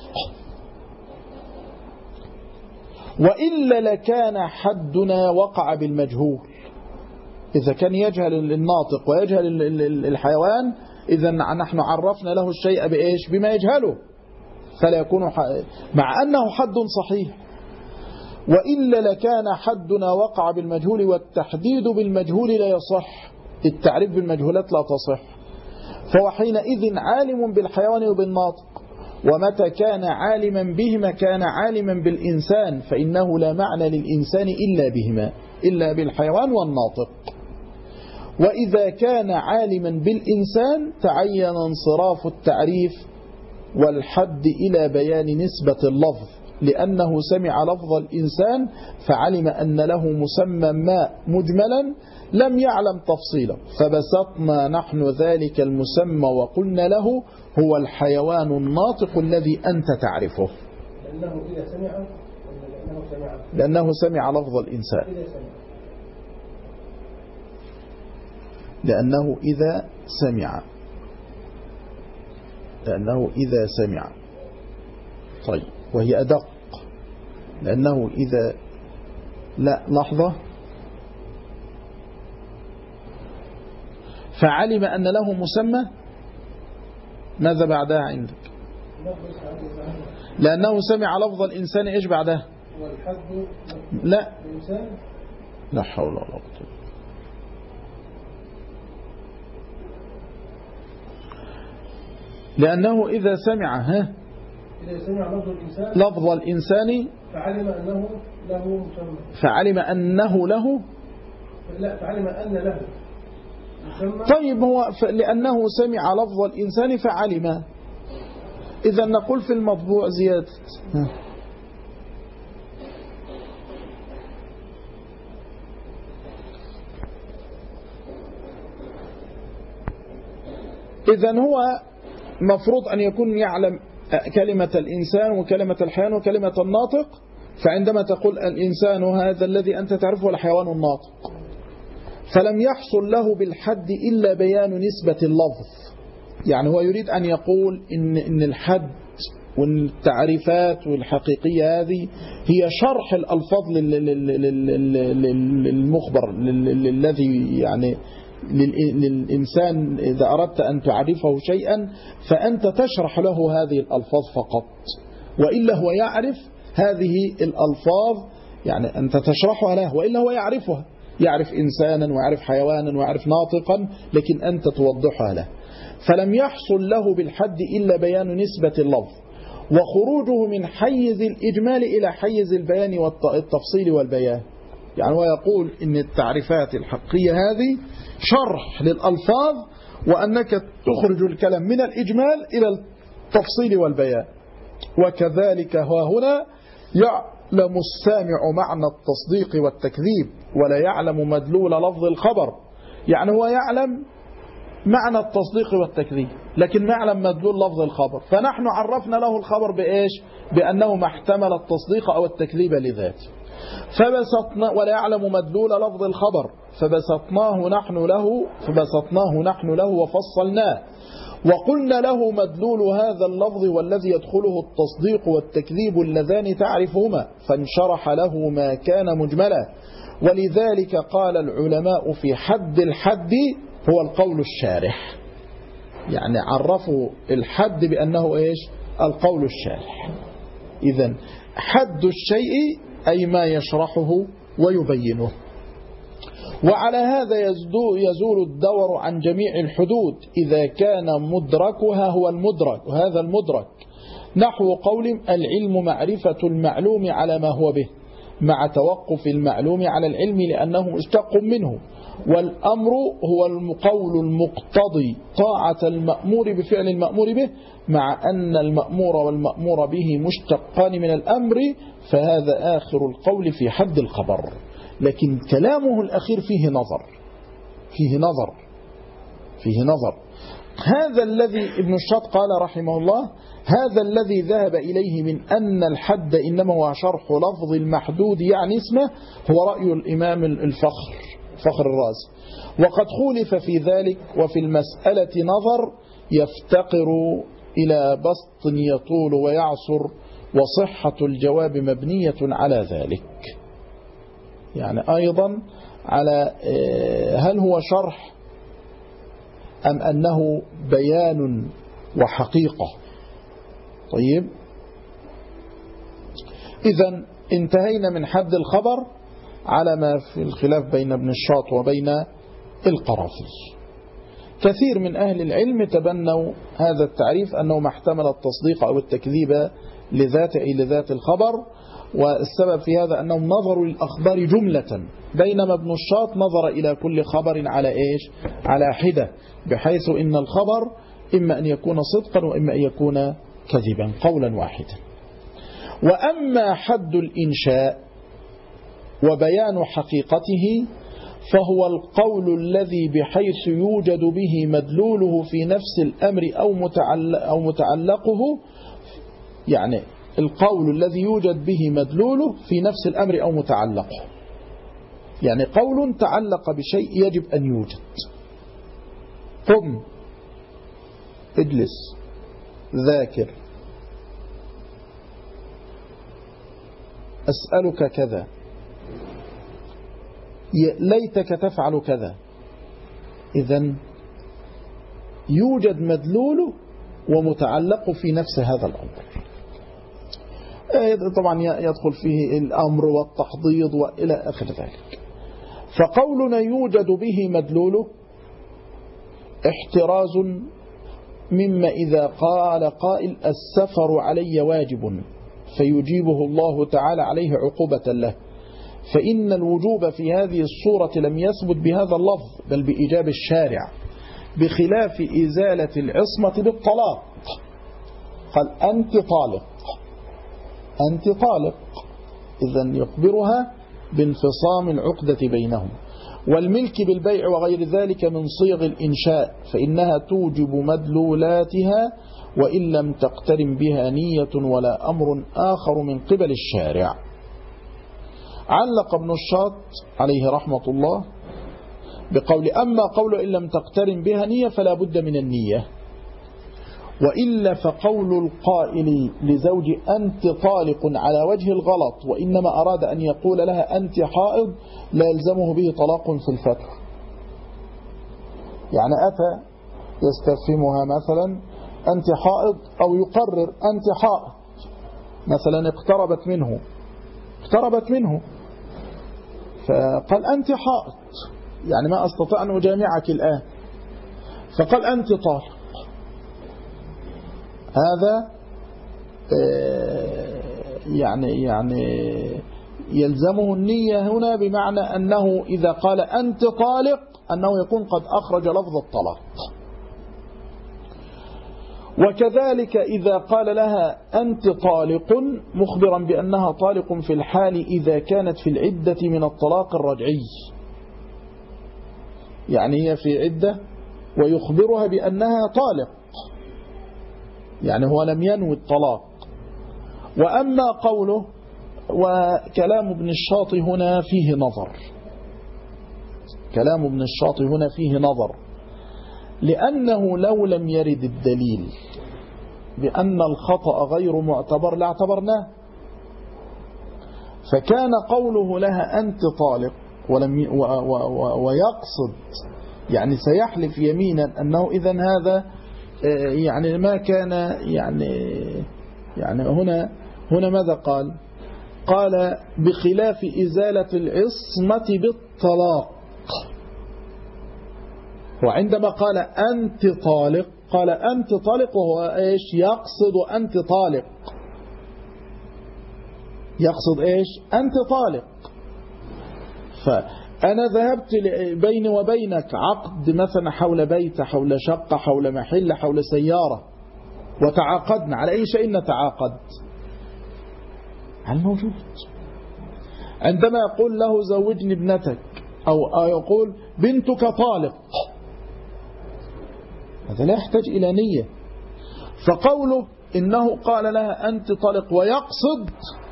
وإلا لكان حدنا وقع بالمجهول. إذا كان يجهل الناطق ويجهل الحيوان، إذا نحن عرفنا له الشيء بما يجهله، فلا يكون مع أنه حد صحيح. وإلا لكان حدنا وقع بالمجهول، والتحديد بالمجهول لا يصح، التعريف بالمجهولات لا تصح. فهو حينئذ عالم بالحيوان وبالناطق، ومتى كان عالما بهما كان عالما بالإنسان، فإنه لا معنى للإنسان إلا بهما، إلا بالحيوان والناطق. وإذا كان عالما بالإنسان تعين انصراف التعريف والحد إلى بيان نسبة اللفظ، لأنه سمع لفظ الإنسان فعلم أن له مسمى ما مجملا لم يعلم تفصيلا، فبسطنا نحن ذلك المسمى وقلنا له هو الحيوان الناطق الذي أنت تعرفه. لأنه إذا سمعه ولا لأنه لأنه سمع لفظ الإنسان. لأنه إذا سمع. طيب، وهي أدق، لأنه إذا لا لحظة فعلم أن له مسمى. ماذا بعدها عندك؟ لأنه سمع لفظ الإنسان. إيش بعدها؟ لا لا حول ولا قوة. لأنه إذا سمع لفظ الإنسان فعلم أنه له مسمى. فعلم أنه له. لا، فعلم أن له مسمى. طيب، هو لأنه سمع لفظ الإنسان فعلم. إذا نقول في المطبوع زيادة. إذا هو مفروض أن يكون يعلم كلمة الإنسان وكلمة الحيوان وكلمة الناطق. فعندما تقول الإنسان هذا الذي أنت تعرفه والحيوان الناطق، فلم يحصل له بالحد إلا بيان نسبة اللفظ. يعني هو يريد أن يقول إن الحد والتعريفات والحقيقية هذه هي شرح الألفاظ للمخبر الذي يعني للإنسان. إذا أردت أن تعرفه شيئا فأنت تشرح له هذه الألفاظ فقط، وإلا هو يعرف هذه الألفاظ. يعني أنت تشرحها له، وإلا هو يعرفها، يعرف إنسانا ويعرف حيوانا ويعرف ناطقا، لكن أنت توضحها له. فلم يحصل له بالحد إلا بيان نسبة اللفظ وخروجه من حيز الإجمال إلى حيز البيان والتفصيل والبيان. يعني هو يقول إن التعريفات الحقيقية هذه شرح للألفاظ، وأنك تخرج الكلام من الإجمال إلى التفصيل والبيان. وكذلك هنا يعلم السامع معنى التصديق والتكذيب ولا يعلم مدلول لفظ الخبر. يعني هو يعلم معنى التصديق والتكذيب لكن ما يعلم مدلول لفظ الخبر. فنحن عرفنا له الخبر بإيش؟ بأنه ما احتمل التصديق أو التكذيب لذاته. فبسطنا ولا يعلم مدلول لفظ الخبر فبسطناه نحن له وفصلناه وقلنا له مدلول هذا اللفظ والذي يدخله التصديق والتكذيب اللذان تعرفهما، فانشرح له ما كان مجملا. ولذلك قال العلماء في حد الحد هو القول الشارح. يعني عرفوا الحد بأنه إيش؟ القول الشارح. إذن حد الشيء أي ما يشرحه ويبينه. وعلى هذا يزول الدور عن جميع الحدود إذا كان مدركها هو المدرك، وهذا المدرك نحو قول العلم معرفة المعلوم على ما هو به مع توقف المعلوم على العلم لأنه مشتق منه. والأمر هو القول المقتضي طاعة المأمور بفعل المأمور به مع أن المأمور والمأمور به مشتقان من الأمر، فهذا آخر القول في حد الخبر. لكن كلامه الأخير فيه نظر. هذا الذي ابن الشاط قال رحمه الله: هذا الذي ذهب إليه من أن الحد إنما هو شرح لفظ المحدود يعني اسمه هو رأي الإمام فخر الرازي. وقد خولف في ذلك وفي المسألة نظر يفتقر إلى بسط يطول ويعصر، وصحة الجواب مبنية على ذلك. يعني أيضا على هل هو شرح أم أنه بيان وحقيقة. طيب، إذن انتهينا من حد الخبر على ما في الخلاف بين ابن الشاط وبين القرافي. كثير من أهل العلم تبنوا هذا التعريف أنه ما احتمل التصديق أو التكذيب لذاته أي لذات الخبر، والسبب في هذا أنهم نظروا للأخبار جملة، بينما ابن الشاط نظر إلى كل خبر على إيش؟ على حدة، بحيث إن الخبر إما أن يكون صدقا وإما أن يكون كذبا قولا واحدا. وأما حد الإنشاء وبيان حقيقته فهو القول الذي بحيث يوجد به مدلوله في نفس الأمر أو متعلقه. يعني القول الذي يوجد به مدلوله في نفس الأمر أو متعلقه. يعني قول تعلق بشيء يجب أن يوجد. قم، اجلس، ذاكر، أسألك كذا، ليتك تفعل كذا. إذن يوجد مدلوله ومتعلق في نفس هذا الأمر. طبعا يدخل فيه الأمر والتحضيض وإلى آخر ذلك. فقولنا يوجد به مدلوله احتراز مما إذا قال قائل السفر علي واجب فيجيبه الله تعالى عليه عقوبة له، فإن الوجوب في هذه الصورة لم يثبت بهذا اللفظ بل بإيجاب الشارع، بخلاف إزالة العصمة بالطلاق. قال أنت طالق، أنت طالق، إذن يخبرها بانفصام العقدة بينهم. والملك بالبيع وغير ذلك من صيغ الإنشاء فإنها توجب مدلولاتها وإن لم تقترن بها نية ولا أمر آخر من قبل الشارع. علق ابن الشاط عليه رحمة الله بقول أما قول إن لم تقترن بها نية فلا بد من النية، وإلا فقول القائل لزوج أنت طالق على وجه الغلط وإنما أراد أن يقول لها أنت حائض لا يلزمه به طلاق في الفتح. يعني أتى يستفهمها مثلا أنت حائض أو يقرر أنت حائض مثلا، اقتربت منه فقال أنت حائض، يعني ما أستطيع أن أجامعك الآن، فقال أنت طالق. هذا يعني يلزمه النية هنا، بمعنى أنه إذا قال أنت طالق أنه يكون قد أخرج لفظ الطلاق. وكذلك إذا قال لها أنت طالق مخبرا بأنها طالق في الحال إذا كانت في العدة من الطلاق الرجعي، يعني هي في عدة ويخبرها بأنها طالق، يعني هو لم ينوي الطلاق. وأما قوله وكلام ابن الشاط هنا فيه نظر، كلام ابن الشاط هنا فيه نظر، لأنه لو لم يرد الدليل بأن الخطأ غير معتبر لاعتبرناه. فكان قوله لها أنت طالق ويقصد يعني سيحلف يمينا أنه إذن هذا يعني ما كان يعني هنا ماذا قال؟ قال بخلاف إزالة العصمة بالطلاق. وعندما قال أنت طالق قال أنت طالق وهو إيش يقصد؟ أنت طالق، يقصد إيش؟ أنت طالق. فأنا ذهبت بيني وبينك عقد مثلا حول بيت، حول شقة، حول محل، حول سيارة، وتعاقدنا على أي شيء نتعاقد؟ على الموجود. عندما يقول له زوجني ابنتك أو يقول بنتك طالق، هذا لا يحتاج إلى نية. فقوله إنه قال لها أنت طالق ويقصد،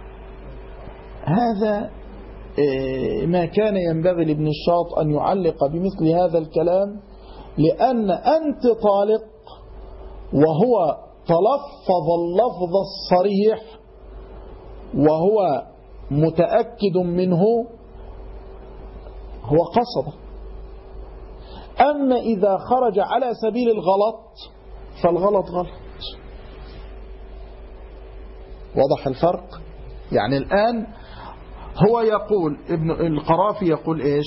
هذا ما كان ينبغي لابن الشاط أن يعلق بمثل هذا الكلام، لأن أنت طالق وهو تلفظ اللفظ الصريح وهو متأكد منه هو قصده. أما إذا خرج على سبيل الغلط فالغلط غلط. واضح الفرق؟ يعني الآن هو يقول ابن القرافي يقول إيش؟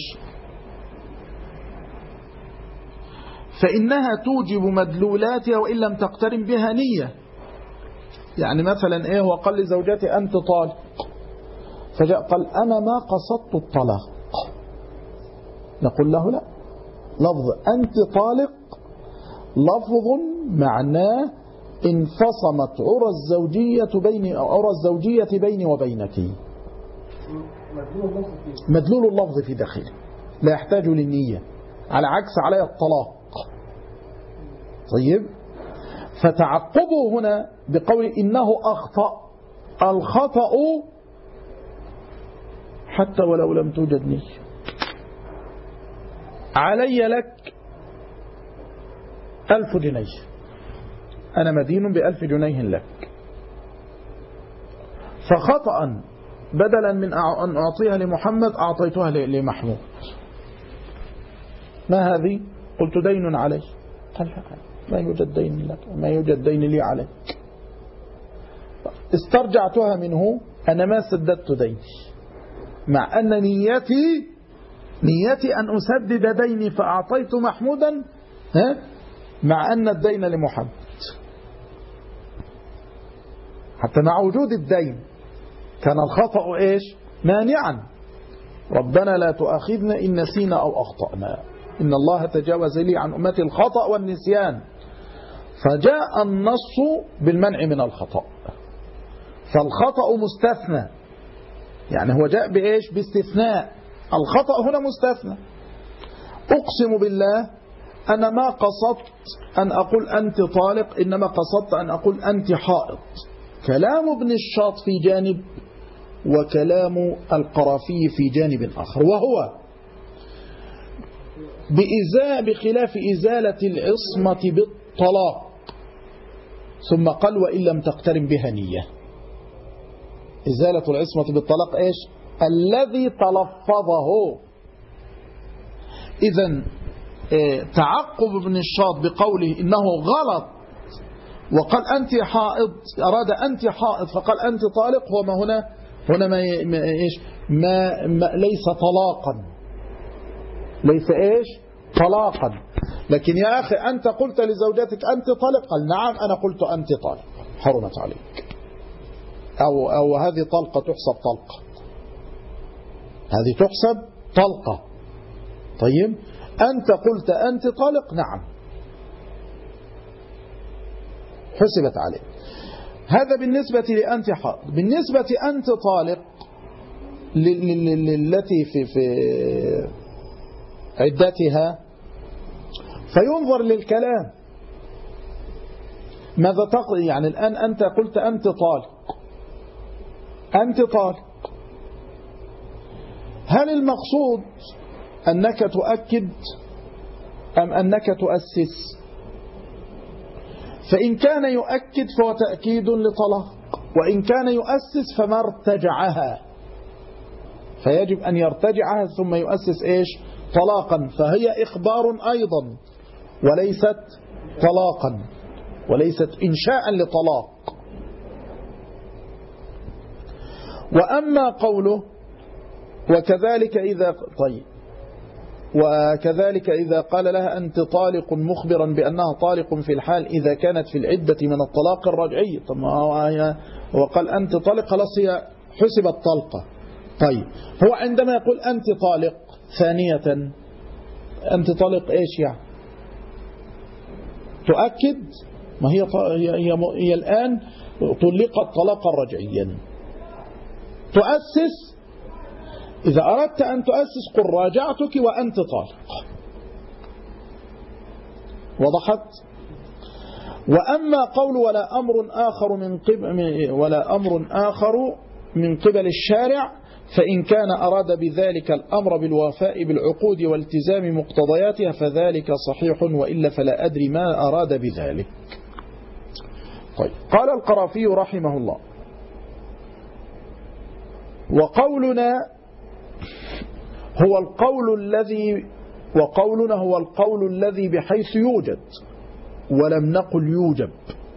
فإنها توجب مدلولاتها وإن لم تقترن بها نية. يعني مثلا إيه، هو قال لزوجتي أنت طالق، فجاء قال أنا ما قصدت الطلاق، نقول له لا، لفظ أنت طالق لفظ معناه انفصمت عرى الزوجية بيني وبينك، مدلول اللفظ في داخله لا يحتاج للنية، على عكس علي الطلاق. طيب، فتعقبه هنا بقول إنه أخطأ الخطأ حتى ولو لم توجد نية. علي لك 1000 جنيه، أنا مدين ب1000 جنيه لك، فخطأ بدلا من أن أعطيها لمحمد أعطيتها لمحمود. ما هذه؟ قلت دين علي. قال ما يوجد دين لك، ما يوجد دين لي عليك. استرجعتها منه، أنا ما سددت ديني، مع أن نيتي أن أسدد ديني فأعطيت محمودا، مع أن الدين لمحمد، حتى مع وجود الدين كان الخطأ إيش؟ مانعا. ربنا لا تؤاخذنا إن نسينا أو أخطأنا، إن الله تجاوز لي عن أمتي الخطأ والنسيان. فجاء النص بالمنع من الخطأ، فالخطأ مستثنى، يعني هو جاء بإيش؟ باستثناء. الخطأ هنا مستثنى. أقسم بالله أنا ما قصدت أن أقول أنت طالق، إنما قصدت أن أقول أنت حائض. كلام ابن الشاط في جانب، وكلام القرافي في جانب آخر، وهو بخلاف إزالة العصمة بالطلاق. ثم قال وإن لم تقترن بها نية. إزالة العصمة بالطلاق إيش؟ الذي تلفظه. إذن تعقب ابن الشاط بقوله إنه غلط وقال أنت حائض، أراد أنت حائض فقال أنت طالق، هو ما هنا ما ليس طلاقا، ليس إيش؟ طلاقا. لكن يا أخي أنت قلت لزوجتك أنت طالق، قال نعم أنا قلت أنت طالق، حرمت عليك، أو هذه طلقة تحسب طلقة، هذه تحسب طلقة. طيب أنت قلت أنت طالق، نعم حسبت عليه. هذا بالنسبة لأنت حائض. بالنسبة أنت طالق التي في عدتها، فينظر للكلام ماذا تقضي. يعني الآن أنت قلت أنت طالق، أنت طالق، هل المقصود أنك تؤكد أم أنك تؤسس؟ فإن كان يؤكد فهو تأكيد لطلاق، وإن كان يؤسس فما ارتجعها، فيجب أن يرتجعها ثم يؤسس إيش؟ طلاقا. فهي إخبار أيضا وليست طلاقا، وليست إنشاء لطلاق. وأما قوله وكذلك إذا قال لها أنت طالق مخبرا بأنها طالق في الحال إذا كانت في العدة من الطلاق الرجعي. طب وقال أنت طالق خلاص هي حسبت طلقة. طيب هو عندما يقول أنت طالق ثانية، أنت طالق إيش يعني؟ تؤكد؟ ما هي الآن طلقت طلاقا رجعيا. تؤسس؟ إذا أردت أن تؤسس قل راجعتك وأنت طالق. وضحت؟ وأما قول ولا أمر آخر من قبل الشارع، فإن كان أراد بذلك الأمر بالوفاء بالعقود والتزام مقتضياتها فذلك صحيح، وإلا فلا أدري ما أراد بذلك. طيب قال القرافي رحمه الله وقولنا هو القول الذي بحيث يوجد، ولم نقل يوجب.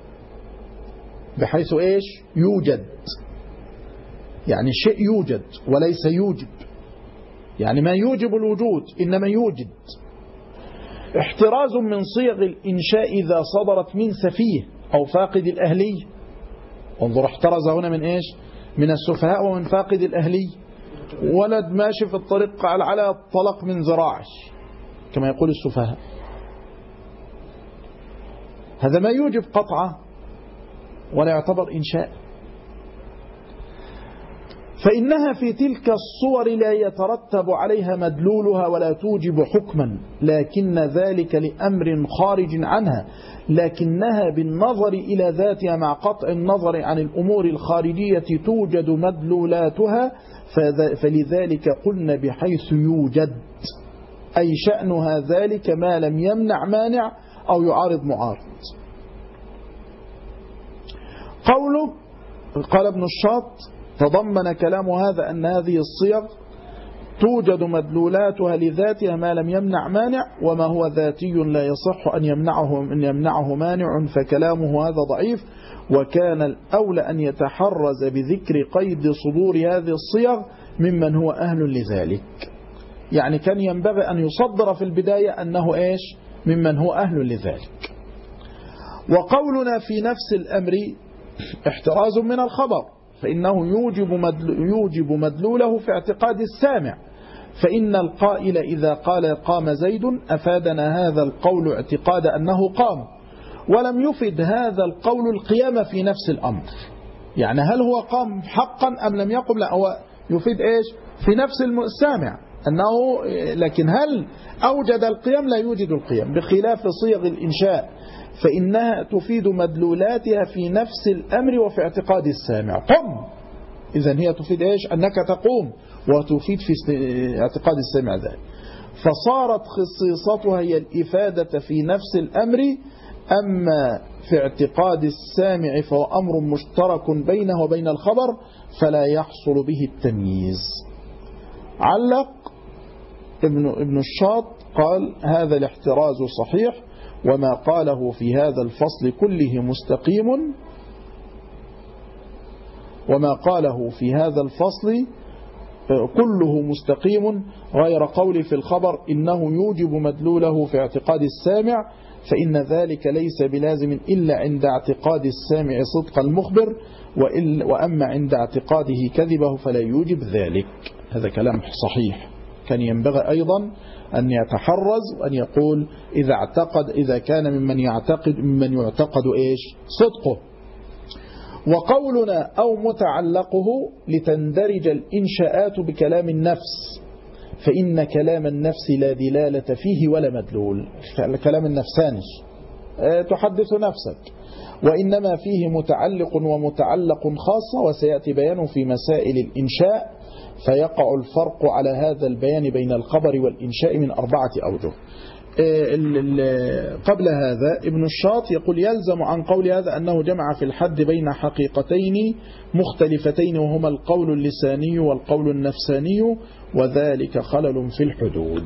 بحيث إيش؟ يوجد، يعني شيء يوجد وليس يوجب، يعني ما يوجب الوجود إنما يوجد. احتراز من صيغ الإنشاء إذا صدرت من سفيه أو فاقد الأهلي. انظر احترز هنا من إيش؟ من السفهاء ومن فاقد الأهلي. ولد ماشي في الطريق على الطلاق من ذراعه كما يقول السفهاء، هذا ما يوجب قطعه ولا يعتبر إنشاء. فإنها في تلك الصور لا يترتب عليها مدلولها ولا توجب حكما، لكن ذلك لأمر خارج عنها، لكنها بالنظر إلى ذاتها مع قطع النظر عن الأمور الخارجية توجد مدلولاتها، فلذلك قلنا بحيث يوجد، أي شأنها ذلك ما لم يمنع مانع أو يعارض معارض. قوله قال ابن الشاط تضمن كلام هذا أن هذه الصيغ توجد مدلولاتها لذاتها ما لم يمنع مانع، وما هو ذاتي لا يصح أن يمنعه مانع، فكلامه هذا ضعيف، وكان الأولى أن يتحرز بذكر قيد صدور هذه الصيغ ممن هو أهل لذلك. يعني كان ينبغي أن يصدر في البداية أنه إيش؟ ممن هو أهل لذلك. وقولنا في نفس الأمر احتراز من الخبر، فإنه يوجب مدلوله في اعتقاد السامع، فإن القائل إذا قال قام زيد أفادنا هذا القول اعتقاد أنه قام، ولم يفد هذا القول القيام في نفس الأمر. يعني هل هو قام حقا أم لم يقم؟ لا، هو يفيد إيش؟ في نفس السامع أنه، لكن هل أوجد القيام؟ لا يوجد القيام، بخلاف صيغ الإنشاء فإنها تفيد مدلولاتها في نفس الأمر وفي اعتقاد السامع. قم، إذن هي تفيد إيش؟ أنك تقوم، وتفيد في اعتقاد السامع ذلك. فصارت خصيصتها هي الإفادة في نفس الأمر، أما في اعتقاد السامع فهو أمر مشترك بينه وبين الخبر فلا يحصل به التمييز. علق ابن الشاط قال هذا الاحتراز صحيح، وما قاله في هذا الفصل كله مستقيم، وما قاله في هذا الفصل كله مستقيم، غير قول في الخبر إنه يوجب مدلوله في اعتقاد السامع، فإن ذلك ليس بلازم إلا عند اعتقاد السامع صدق المخبر، وأما عند اعتقاده كذبه فلا يوجب ذلك. هذا كلام صحيح. كان ينبغي أيضا أن يتحرز وأن يقول إذا كان ممن يعتقد إيش؟ صدقه. وقولنا أو متعلقه لتندرج الإنشاءات بكلام النفس، فإن كلام النفس لا دلالة فيه ولا مدلول. الكلام النفساني تحدث نفسك، وإنما فيه متعلق ومتعلق خاصة، وسيأتي بيانه في مسائل الإنشاء، فيقع الفرق على هذا البيان بين الخبر والإنشاء من 4 أوجه. قبل هذا ابن الشاط يقول يلزم عن قول هذا أنه جمع في الحد بين حقيقتين مختلفتين، وهما القول اللساني والقول النفساني، وذلك خلل في الحدود.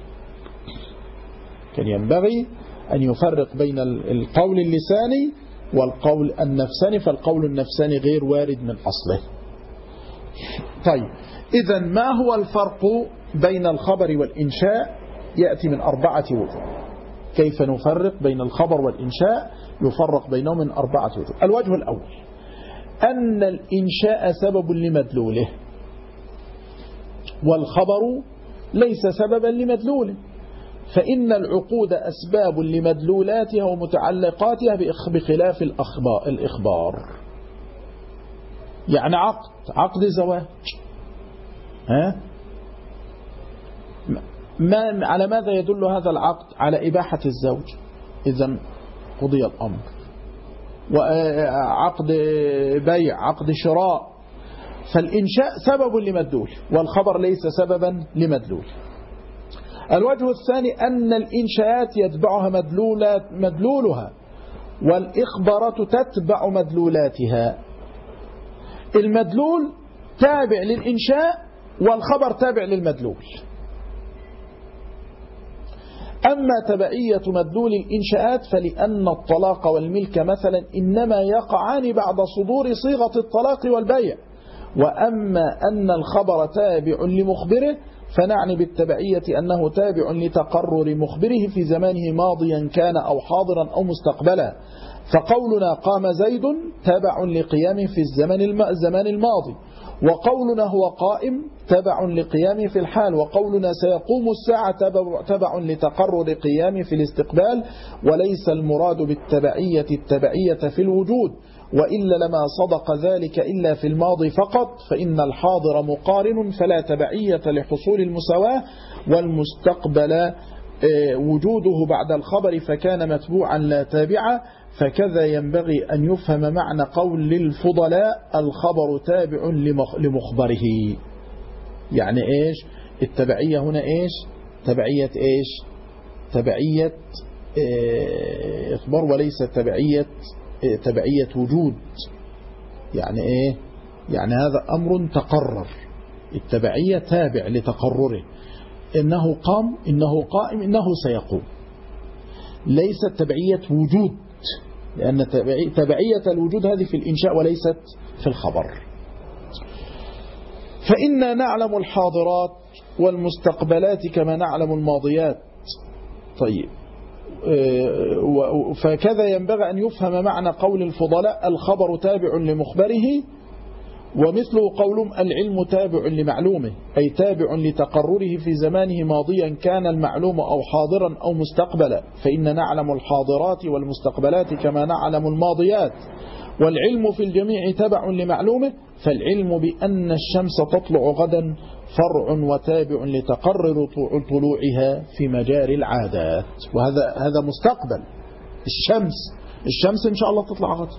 كان ينبغي أن يفرق بين القول اللساني والقول النفساني، فالقول النفساني غير وارد من أصله. طيب، إذن ما هو الفرق بين الخبر والإنشاء؟ يأتي من 4 وجوه. كيف نفرق بين الخبر والإنشاء؟ يفرق بينهم من 4 وجوه. الوجه الأول أن الإنشاء سبب لمدلوله، والخبر ليس سببا لمدلوله، فإن العقود أسباب لمدلولاتها ومتعلقاتها بخلاف الإخبار. يعني عقد زواج، على ماذا يدل هذا العقد؟ على إباحة الزوج، إذن قضي الأمر. وعقد بيع، عقد شراء، فالإنشاء سبب لمدلول، والخبر ليس سببا لمدلول. الوجه الثاني أن الإنشاءات يتبعها مدلولها، والإخبارات تتبع مدلولاتها. المدلول تابع للإنشاء، والخبر تابع للمدلول. أما تبعية مدلول الإنشاءات فلأن الطلاق والملك مثلا إنما يقعان بعد صدور صيغة الطلاق والبيع، وأما أن الخبر تابع لمخبره فنعني بالتبعية أنه تابع لتقرر مخبره في زمانه ماضيا كان أو حاضرا أو مستقبلا، فقولنا قام زيد تابع لقيامه في الزمان الماضي، وقولنا هو قائم تبع لقيامه في الحال، وقولنا سيقوم الساعة تبع لتقرر قيامه في الاستقبال، وليس المراد بالتبعية التبعية في الوجود، وإلا لما صدق ذلك إلا في الماضي فقط، فإن الحاضر مقارن فلا تبعية لحصول المساواة، والمستقبل وجوده بعد الخبر فكان متبوعا لا تابعا. فكذا ينبغي أن يفهم معنى قول للفضلاء الخبر تابع لمخبره. يعني إيش التبعية هنا؟ إيش تبعية؟ إيش تبعية إخبار، وليس تبعية وجود. يعني إيه؟ يعني هذا أمر تقرر، التبعية تابع لتقرره، إنه قام، إنه قائم، إنه سيقوم، ليست تبعية وجود، لأن تبعية الوجود هذه في الإنشاء وليست في الخبر. فإنا نعلم الحاضرات والمستقبلات كما نعلم الماضيات. طيب، فكذا ينبغي أن يفهم معنى قول الفضلاء الخبر تابع لمخبره، ومثله قولهم العلم تابع لمعلومه، أي تابع لتقرره في زمانه ماضيا كان المعلوم أو حاضرا أو مستقبلا. فإن نعلم الحاضرات والمستقبلات كما نعلم الماضيات، والعلم في الجميع تبع لمعلومه، فالعلم بأن الشمس تطلع غدا فرع وتابع لتقرر طلوعها في مجاري العادات، وهذا مستقبل. الشمس إن شاء الله تطلع غدا.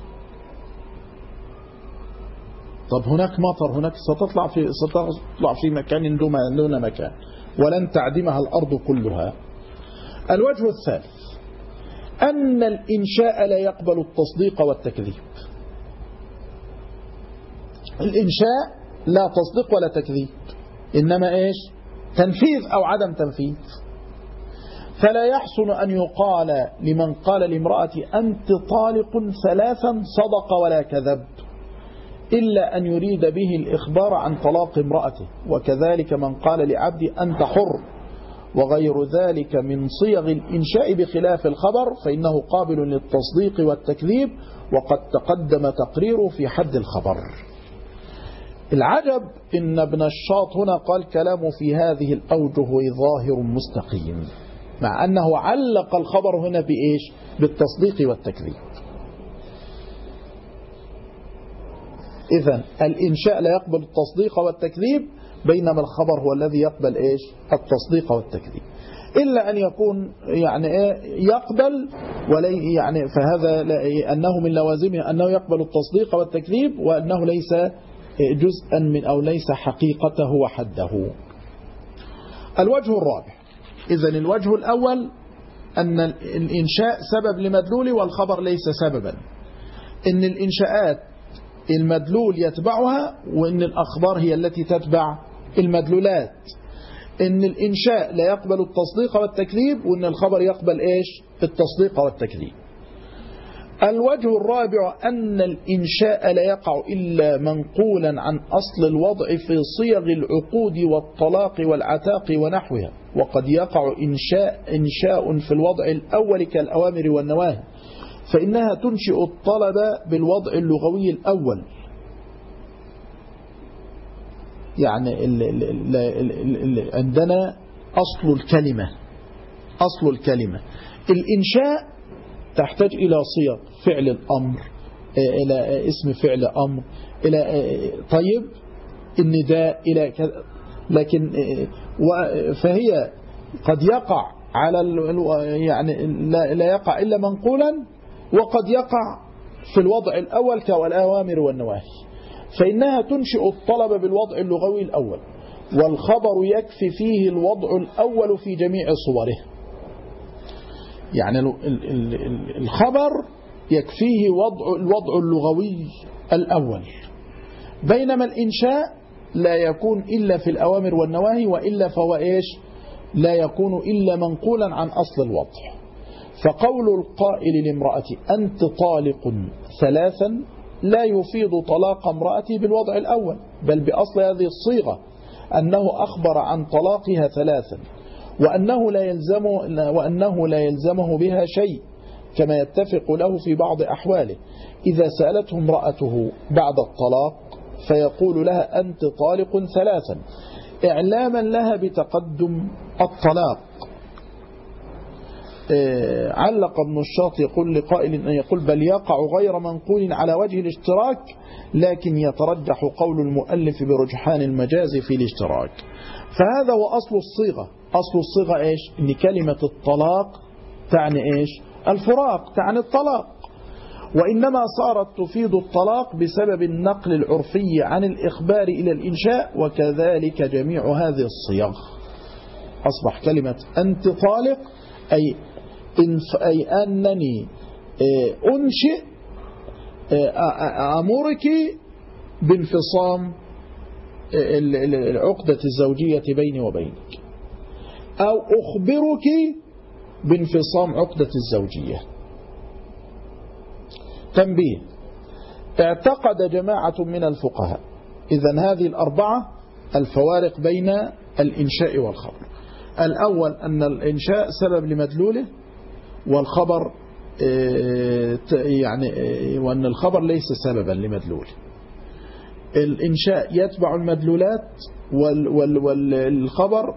طب هناك مطر، هناك ستطلع في مكان دون مكان، ولن تعدمها الأرض كلها. الوجه الثالث أن الإنشاء لا يقبل التصديق والتكذيب. الإنشاء لا تصديق ولا تكذيب، إنما إيش؟ تنفيذ أو عدم تنفيذ. فلا يحسن أن يقال لمن قال لامرأتي أنت طالق ثلاثا صدق ولا كذب، إلا أن يريد به الإخبار عن طلاق امرأته. وكذلك من قال لعبدي أنت حر، وغير ذلك من صيغ الإنشاء بخلاف الخبر فإنه قابل للتصديق والتكذيب، وقد تقدم تقريره في حد الخبر. العجب إن ابن الشاط هنا قال كلامه في هذه الأوجه ظاهر مستقيم، مع أنه علق الخبر هنا بإيش؟ بالتصديق والتكذيب. إذن الإنشاء لا يقبل التصديق والتكذيب، بينما الخبر هو الذي يقبل إيش؟ التصديق والتكذيب، إلا أن يكون يعني يقبل يعني فهذا أنه من لوازمه أنه يقبل التصديق والتكذيب، وأنه ليس جزءا من أو ليس حقيقته وحده. الوجه الرابع، إذن الوجه الأول أن الإنشاء سبب لمدلول والخبر ليس سببا، إن الإنشاءات المدلول يتبعها، وإن الأخبار هي التي تتبع المدلولات، إن الإنشاء لا يقبل التصديق والتكذيب، وإن الخبر يقبل إيش؟ التصديق والتكذيب. الوجه الرابع أن الإنشاء لا يقع إلا منقولا عن أصل الوضع في صيغ العقود والطلاق والعتاق ونحوها، وقد يقع إنشاء في الوضع الأول كالأوامر والنواهي، فإنها تنشئ الطلب بالوضع اللغوي الأول. يعني عندنا أصل الكلمة الإنشاء تحتاج إلى صيغ فعل الأمر، إلى اسم فعل أمر، إلى طيب النداء، إلى كذا. لكن فهي قد يقع على يعني لا يقع إلا منقولا، وقد يقع في الوضع الأول كالأوامر والنواهي، فإنها تنشئ الطلب بالوضع اللغوي الأول، والخبر يكفي فيه الوضع الأول في جميع صوره. يعني الخبر يكفيه الوضع اللغوي الأول، بينما الإنشاء لا يكون إلا في الأوامر والنواهي، وإلا فهو إيش؟ لا يكون إلا منقولا عن أصل الوضع. فقول القائل لامرأتي أنت طالق ثلاثا لا يفيد طلاق امرأتي بالوضع الأول، بل بأصل هذه الصيغة أنه أخبر عن طلاقها ثلاثا، وأنه لا يلزمه بها شيء، كما يتفق له في بعض أحواله. إذا سألته امرأته بعد الطلاق فيقول لها أنت طالق ثلاثا إعلاما لها بتقدم الطلاق. علق ابن الشاط يقول لقائل أن يقول بل يقع غير منقول على وجه الاشتراك، لكن يترجح قول المؤلف برجحان المجاز في الاشتراك. فهذا هو أصل الصيغة. أصل الصيغة إيش؟ إن كلمة الطلاق تعني إيش؟ الفراق، تعني الطلاق، وإنما صارت تفيد الطلاق بسبب النقل العرفي عن الإخبار إلى الإنشاء، وكذلك جميع هذه الصيغ. أصبح كلمة أنت طالق أي أنني أنشئ أمرك بانفصام العقدة الزوجية بيني وبينك، أو أخبرك بانفصام عقدة الزوجية. تنبيه: اعتقد جماعة من الفقهاء إذن هذه الأربعة الفوارق بين الإنشاء والخبر. الأول أن الإنشاء سبب لمدلوله، والخبر وأن الخبر ليس سببا لمدلوله. الإنشاء يتبع المدلولات، والخبر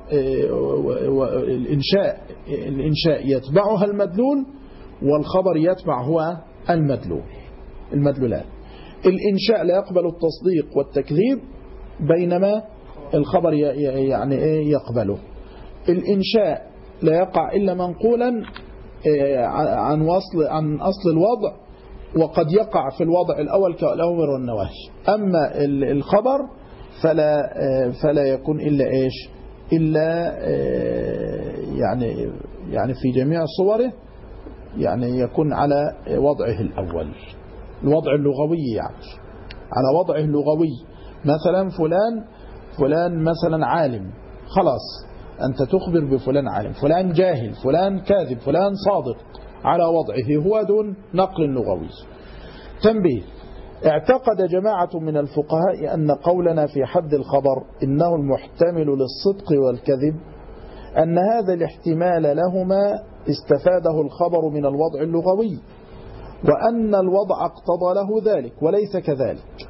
الإنشاء يتبعها المدلول، والخبر يتبع هو المدلولات. الإنشاء لا يقبل التصديق والتكذيب، بينما الخبر يقبله. الإنشاء لا يقع إلا منقولا عن أصل الوضع، وقد يقع في الوضع الأول كالأوامر والنواهي. أما الخبر فلا يكون إلا إيش؟ إلا يعني في جميع صوره يكون على وضعه الأول، الوضع اللغوي، على وضعه اللغوي. مثلا فلان مثلا عالم، خلاص أنت تخبر بفلان عالم، فلان جاهل، فلان كاذب، فلان صادق، على وضعه هو دون نقل لغوي. تنبيه: اعتقد جماعة من الفقهاء أن قولنا في حد الخبر إنه المحتمل للصدق والكذب، أن هذا الاحتمال لهما استفاده الخبر من الوضع اللغوي، وأن الوضع اقتضى له ذلك، وليس كذلك.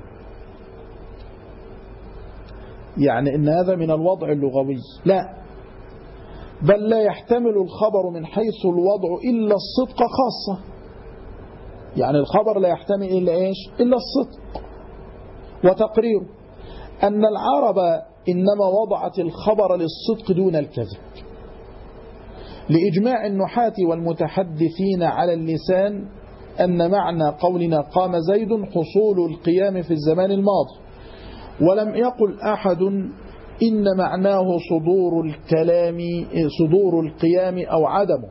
يعني إن هذا من الوضع اللغوي، لا، بل لا يحتمل الخبر من حيث الوضع إلا الصدق خاصة. يعني الخبر لا يحتمل إلا إيش؟ إلا الصدق. وتقريره أن العرب إنما وضعت الخبر للصدق دون الكذب، لإجماع النحاة والمتحدثين على اللسان أن معنى قولنا قام زيد حصول القيام في الزمان الماضي، ولم يقل أحد إن معناه صدور القيام أو عدمه.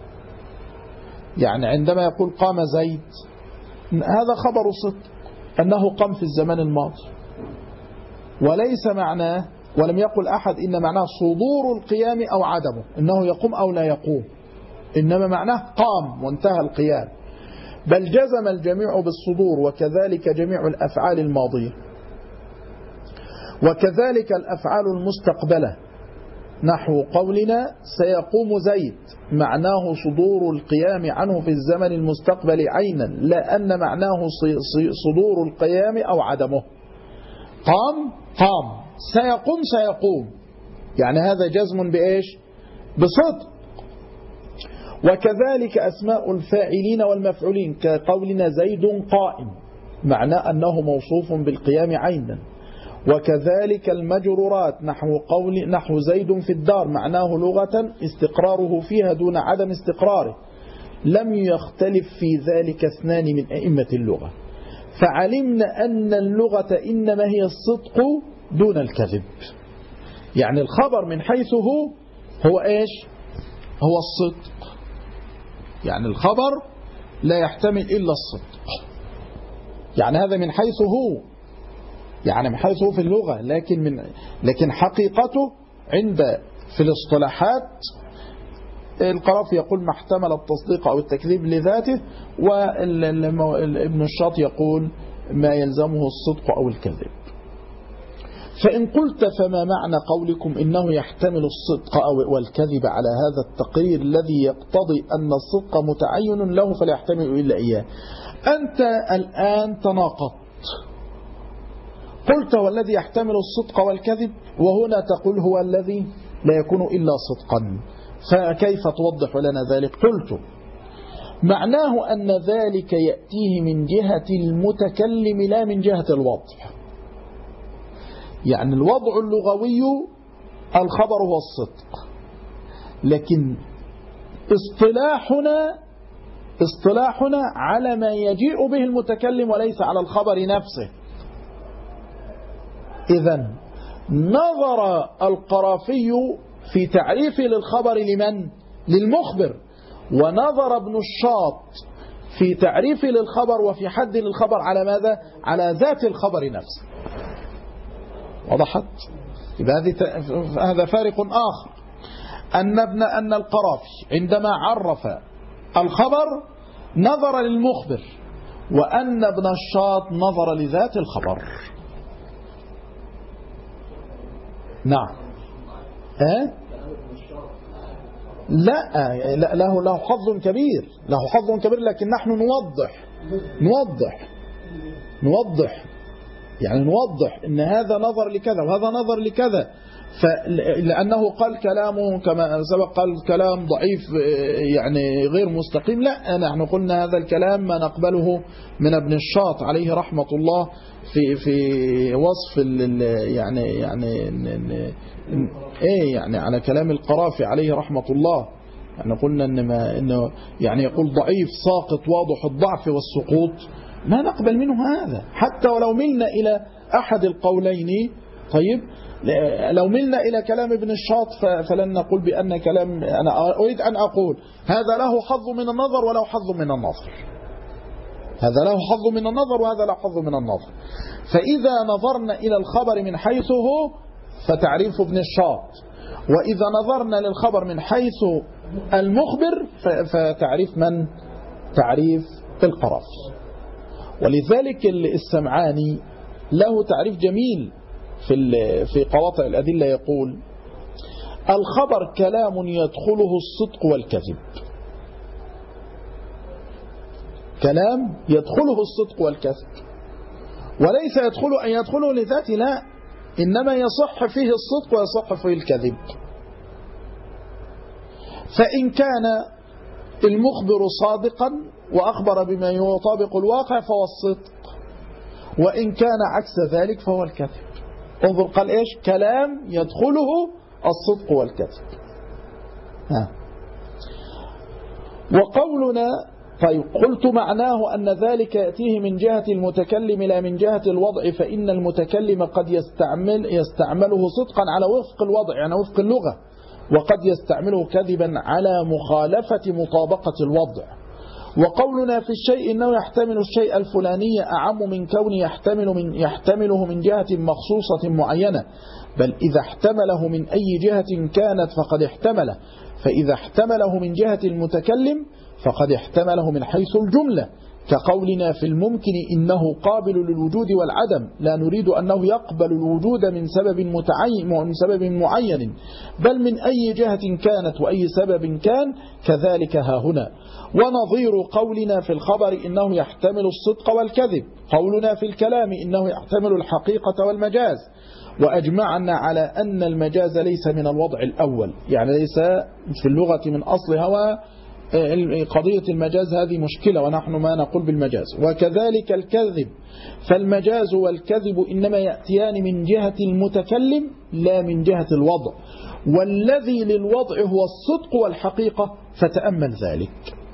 يعني عندما يقول قام زيد، هذا خبر صدق أنه قام في الزمان الماضي، وليس معناه، ولم يقل أحد إن معناه صدور القيام أو عدمه، إنه يقوم أو لا يقوم، إنما معناه قام وانتهى القيام. بل جزم الجميع بالصدور، وكذلك جميع الأفعال الماضية، وكذلك الأفعال المستقبلة، نحو قولنا سيقوم زيد، معناه صدور القيام عنه في الزمن المستقبل عينا، لا أن معناه صدور القيام أو عدمه. قام، سيقوم، يعني هذا جزم بإيش؟ بصدق. وكذلك أسماء الفاعلين والمفعولين، كقولنا زيد قائم، معناه أنه موصوف بالقيام عينا. وكذلك المجرورات، نحو زيد في الدار، معناه لغة استقراره فيها دون عدم استقراره. لم يختلف في ذلك اثنان من أئمة اللغة، فعلمنا أن اللغة إنما هي الصدق دون الكذب. يعني الخبر من حيث هو إيش؟ هو الصدق. يعني الخبر لا يحتمل إلا الصدق، يعني هذا من حيث هو، يعني من حيث هو في اللغة، لكن حقيقته في الاصطلاحات القرافي يقول ما احتمل التصديق أو التكذيب لذاته، وابن الشاط يقول ما يلزمه الصدق أو الكذب. فإن قلت فما معنى قولكم إنه يحتمل الصدق والكذب على هذا التقرير الذي يقتضي أن الصدق متعين له فلا يحتمل إلا إياه؟ أنت الآن تناقضت، قلت هو الذي يحتمل الصدق والكذب، وهنا تقول هو الذي لا يكون إلا صدقا، فكيف توضح لنا ذلك؟ قلت معناه أن ذلك يأتيه من جهة المتكلم لا من جهة الوضع. يعني الوضع اللغوي الخبر هو الصدق، لكن اصطلاحنا على ما يجيء به المتكلم وليس على الخبر نفسه. إذن نظر القرافي في تعريفه للخبر لمن؟ للمخبر، ونظر ابن الشاط في تعريفه للخبر وفي حد للخبر على ماذا؟ على ذات الخبر نفسه. وضحت؟ هذا فارق آخر. أن القرافي عندما عرف الخبر نظر للمخبر، وأن ابن الشاط نظر لذات الخبر. نعم. لا له حظ كبير، لكن نحن نوضح ان هذا نظر لكذا وهذا نظر لكذا، لأنه قال كلامه كما سبق قال كلام ضعيف يعني غير مستقيم. لا، نحن قلنا هذا الكلام ما نقبله من ابن الشاط عليه رحمة الله في وصف يعني على كلام القرافي عليه رحمة الله. يعني قلنا إنه يعني يقول ضعيف ساقط واضح الضعف والسقوط، ما نقبل منه هذا حتى ولو ملنا إلى أحد القولين. طيب، لو ملنا إلى كلام ابن الشاط فلن نقول بأن كلام، أنا أريد أن أقول هذا له حظ من النظر وله حظ من النظر، هذا له حظ من النظر وهذا له حظ من النظر. فإذا نظرنا إلى الخبر من حيث هو فتعريف ابن الشاط، وإذا نظرنا للخبر من حيث المخبر فتعريف من؟ تعريف القرافي. ولذلك السمعاني له تعريف جميل في قواطع الأدلة، يقول الخبر كلام يدخله الصدق والكذب. كلام يدخله الصدق والكذب، وليس يدخله لذاته، لا، إنما يصح فيه الصدق ويصح فيه الكذب. فإن كان المخبر صادقا وأخبر بما يطابق الواقع فهو الصدق، وإن كان عكس ذلك فهو الكذب. انظر، قال إيش؟ كلام يدخله الصدق والكذب. وقولنا طيب، قلت معناه أن ذلك يأتيه من جهة المتكلم لا من جهة الوضع، فإن المتكلم قد يستعمله صدقا على وفق الوضع، يعني وفق اللغة، وقد يستعمله كذبا على مخالفة مطابقة الوضع. وقولنا في الشيء إنه يحتمل الشيء الفلاني أعم من كون يحتمله من جهة مخصوصة معينة، بل إذا احتمله من أي جهة كانت فقد احتمله، فإذا احتمله من جهة المتكلم فقد احتمله من حيث الجملة، كقولنا في الممكن إنه قابل للوجود والعدم، لا نريد أنه يقبل الوجود من سبب معين بل من أي جهة كانت وأي سبب كان، كذلك ها هنا. ونظير قولنا في الخبر إنه يحتمل الصدق والكذب قولنا في الكلام إنه يحتمل الحقيقة والمجاز. وأجمعنا على أن المجاز ليس من الوضع الأول، يعني ليس في اللغة من أصلها، قضية المجاز هذه مشكلة ونحن ما نقول بالمجاز. وكذلك الكذب، فالمجاز والكذب إنما يأتيان من جهة المتكلم لا من جهة الوضع، والذي للوضع هو الصدق والحقيقة، فتأمل ذلك.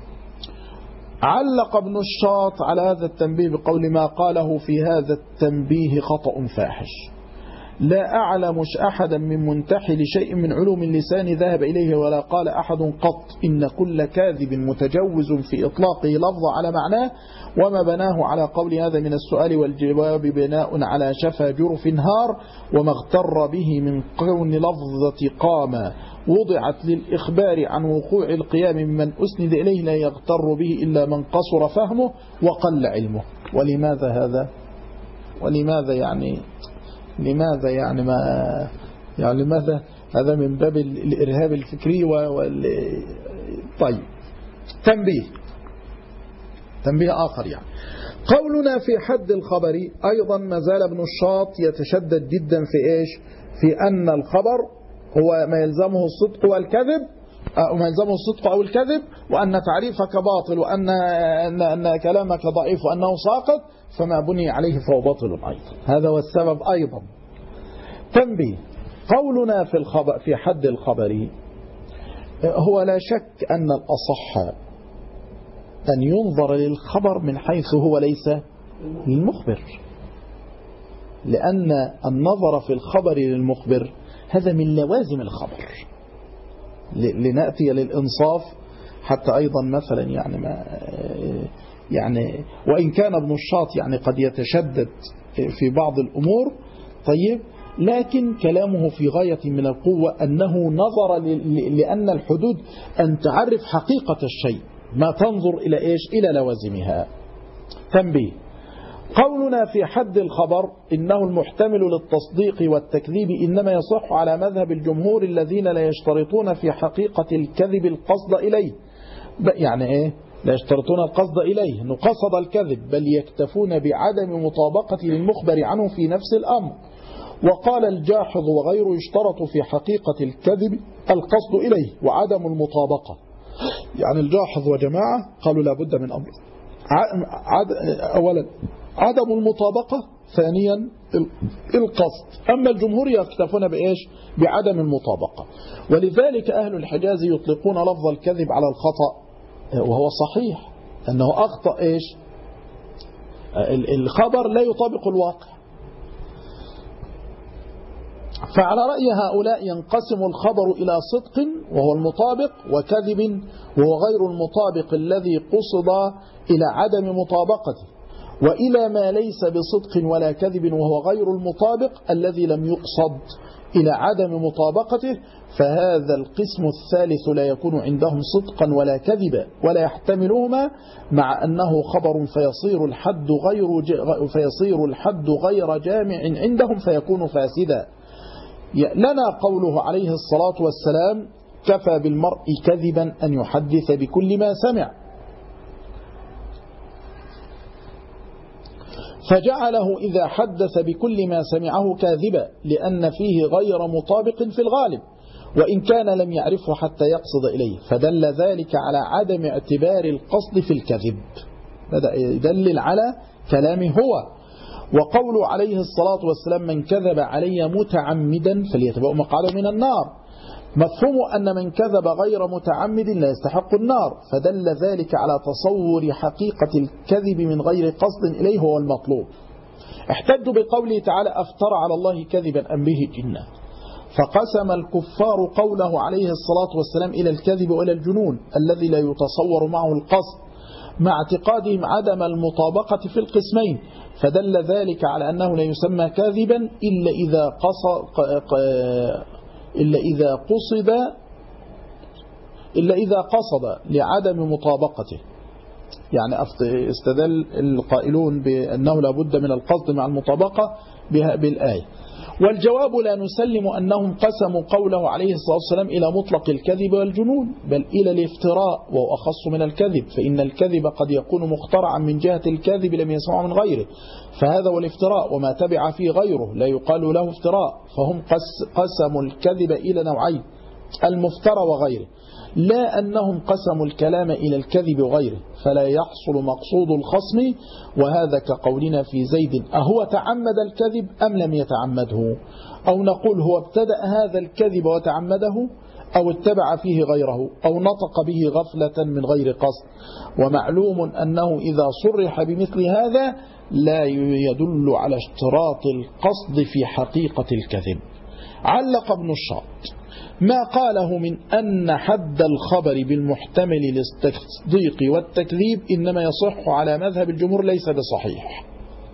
علق ابن الشاط على هذا التنبيه بقول ما قاله في هذا التنبيه خطأ فاحش، لا أعلم أحدا من منتحل شيء من علوم اللسان ذهب إليه، ولا قال أحد قط إن كل كاذب متجوز في إطلاقه لفظ على معناه، وما بناه على قول هذا من السؤال والجواب بناء على شفا جرف هار، وما اغتر به من كون لفظة قام وضعت للإخبار عن وقوع القيام من أسند إليه لا يغتر به إلا من قصر فهمه وقل علمه. ولماذا هذا؟ ولماذا يعني لماذا هذا من باب الإرهاب الفكري طيب، تنبيه آخر يعني. قولنا في حد الخبر أيضا ما زال ابن الشاط يتشدد جدا في إيش؟ في أن الخبر هو ما يلزمه الصدق والكذب، أو ما يلزمه الصدق أو الكذب، وأن تعريفك باطل، وأن كلامك ضعيف وأنه ساقط، فما بني عليه فهو باطل أيضا. هذا هو السبب أيضا. تنبيه: قولنا في حد الخبر هو لا شك أن الأصح أن ينظر للخبر من حيث هو ليس للمخبر، لأن النظر في الخبر للمخبر هذا من لوازم الخبر. لنأتي للإنصاف حتى أيضا مثلا يعني وإن كان ابن الشاط يعني قد يتشدد في بعض الأمور، طيب، لكن كلامه في غاية من القوة، أنه نظر لأن الحدود أن تعرف حقيقة الشيء، ما تنظر إلى إيش؟ إلى لوازمها. تنبيه: قولنا في حد الخبر إنه المحتمل للتصديق والتكذيب إنما يصح على مذهب الجمهور الذين لا يشترطون في حقيقة الكذب القصد إليه. يعني إيه؟ لا يشترطون القصد إليه أنه قصد الكذب، بل يكتفون بعدم مطابقة للمخبر عنه في نفس الأمر. وقال الجاحظ وغيره: يشترط في حقيقة الكذب القصد إليه وعدم المطابقة. يعني الجاحظ وجماعة قالوا لا بد من أمر: أولا عدم المطابقة، ثانيا القصد. أما الجمهور يكتفون بإيش؟ بعدم المطابقة. ولذلك أهل الحجاز يطلقون لفظ الكذب على الخطأ، وهو صحيح أنه أخطأ إيش؟ الخبر لا يطابق الواقع. فعلى رأي هؤلاء ينقسم الخبر إلى صدق وهو المطابق، وكذب وهو غير المطابق الذي قصد إلى عدم مطابقته، وإلى ما ليس بصدق ولا كذب وهو غير المطابق الذي لم يقصد إلى عدم مطابقته. فهذا القسم الثالث لا يكون عندهم صدقا ولا كذبا ولا يحتملهما، مع أنه خبر فيصير الحد غير جامع عندهم فيكون فاسدا. لنا قوله عليه الصلاة والسلام: كفى بالمرء كذبا أن يحدث بكل ما سمع، فجعله إذا حدث بكل ما سمعه كاذبا، لأن فيه غير مطابق في الغالب، وإن كان لم يعرفه حتى يقصد إليه، فدل ذلك على عدم اعتبار القصد في الكذب. بدأ يدلل على كلامه هو. وقوله عليه الصلاة والسلام: من كذب علي متعمدا فليتبوأ مقعده من النار، مفهوم أن من كذب غير متعمد لا يستحق النار، فدل ذلك على تصور حقيقة الكذب من غير قصد إليه هو المطلوب. احتجوا بقوله تعالى: أفترى على الله كذبا أم به جنة، فقسم الكفار قوله عليه الصلاة والسلام إلى الكذب وإلى الجنون الذي لا يتصور معه القصد، مع اعتقادهم عدم المطابقة في القسمين، فدل ذلك على أنه لا يسمى كاذبا إلا إذا قصد لعدم مطابقته. يعني استدل القائلون بأنه لا بد من القصد مع المطابقة بالآية. والجواب: لا نسلم أنهم قسموا قوله عليه الصلاة والسلام إلى مطلق الكذب والجنون، بل إلى الافتراء، وهو أخص من الكذب، فإن الكذب قد يكون مخترعا من جهة الكاذب لم يسمعه من غيره، فهذا هو الافتراء، وما تبع فيه غيره لا يقال له افتراء. فهم قسموا الكذب إلى نوعين: المفترى وغيره، لا أنهم قسموا الكلام إلى الكذب وغيره، فلا يحصل مقصود الخصم. وهذا كقولنا في زيد: أهو تعمد الكذب أم لم يتعمده؟ أو نقول: هو ابتدأ هذا الكذب وتعمده، أو اتبع فيه غيره، أو نطق به غفلة من غير قصد. ومعلوم أنه إذا صرح بمثل هذا لا يدل على اشتراط القصد في حقيقة الكذب. علق ابن الشاط ما قاله من أن حد الخبر بالمحتمل للتصديق والتكذيب إنما يصح على مذهب الجمهور ليس بصحيح،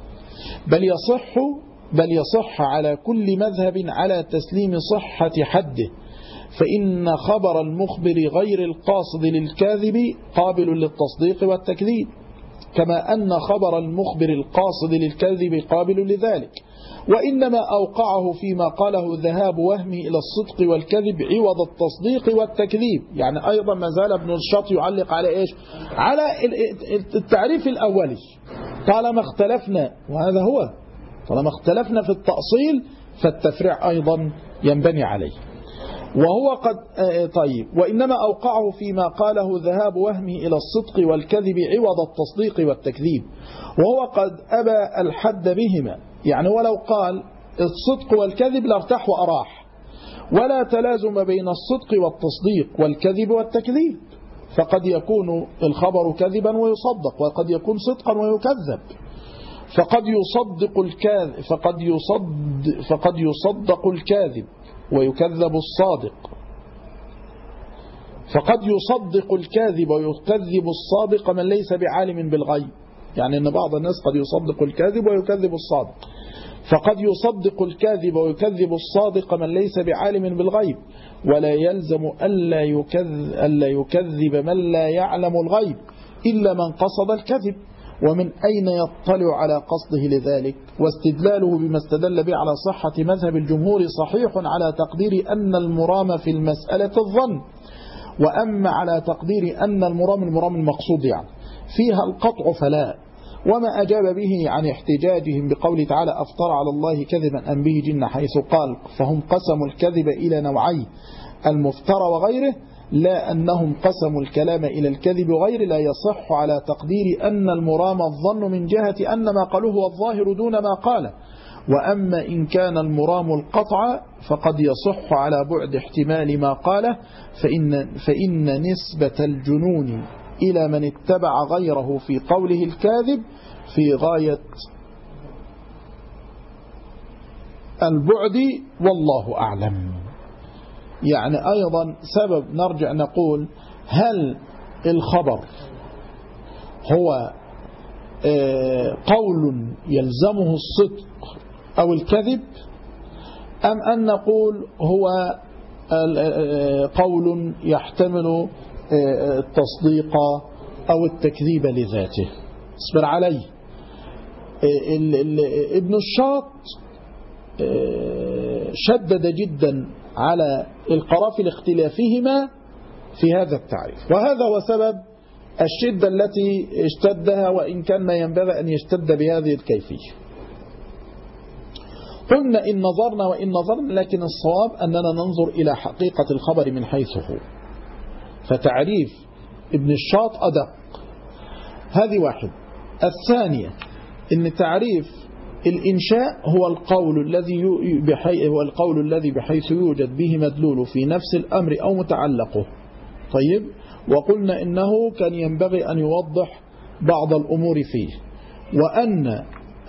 بل يصح على كل مذهب على تسليم صحة حده، فإن خبر المخبر غير القاصد للكاذب قابل للتصديق والتكذيب، كما أن خبر المخبر القاصد للكذب قابل لذلك، وإنما أوقعه فيما قاله ذهاب وهمه إلى الصدق والكذب عوض التصديق والتكذيب. يعني أيضا ما زال ابن الشاط يعلق على إيش؟ على التعريف الأولي، طالما اختلفنا، وهذا هو، طالما اختلفنا في التأصيل فالتفريع أيضا ينبني عليه. وهو قد طيب، وإنما أوقعه فيما قاله ذهاب وهمه إلى الصدق والكذب عوض التصديق والتكذيب، وهو قد أبى الحد بهما، يعني ولو قال الصدق والكذب لارتاح وأراح، ولا تلازم بين الصدق والتصديق والكذب والتكذيب، فقد يكون الخبر كذبا ويصدق، وقد يكون صدقا ويكذب، فقد يصدق الكاذب ويكذب الصادق، فقد يصدق الكاذب ويكذب الصادق من ليس بعالم بالغيب، يعني أن بعض الناس قد يصدق الكاذب ويكذب الصادق، فقد يصدق الكاذب ويكذب الصادق من ليس بعالم بالغيب، ولا يلزم ألا يكذب من لا يعلم الغيب إلا من قصد الكذب، ومن أين يطلع على قصده لذلك؟ واستدلاله بما استدل به على صحة مذهب الجمهور صحيح على تقدير أن المرام في المسألة الظن، وأما على تقدير أن المرام المقصود يعني فيها القطع فلا. وما أجاب به عن احتجاجهم بقوله تعالى أفترى على الله كذبا أم به جنة، حيث قال فهم قسموا الكذب إلى نوعين المفترى وغيره، لا أنهم قسموا الكلام إلى الكذب وغيره، لا يصح على تقدير أن المرام الظن من جهة أن ما قالوه هو الظاهر دون ما قاله. وأما إن كان المرام القطع فقد يصح على بعد احتمال ما قاله، فإن نسبة الجنون إلى من اتبع غيره في قوله الكاذب في غاية البعد، والله أعلم. يعني أيضا سبب نرجع نقول هل الخبر هو قول يلزمه الصدق أو الكذب، أم أن نقول هو قول يحتمل التصديق أو التكذيب لذاته. اصبر عليه. ابن الشاط شدد جدا على القرافي لاختلافهما في هذا التعريف، وهذا هو سبب الشدة التي اشتدها، وإن كان ما ينبغي أن يشتد بهذه الكيفية. قلنا إن نظرنا وإن نظرنا، لكن الصواب أننا ننظر إلى حقيقة الخبر من حيث هو، فتعريف ابن الشاط أدق. هذه واحد. الثانية إن تعريف الإنشاء هو القول الذي بحيث يوجد به مدلول في نفس الأمر أو متعلقه. طيب، وقلنا إنه كان ينبغي أن يوضح بعض الأمور فيه، وأن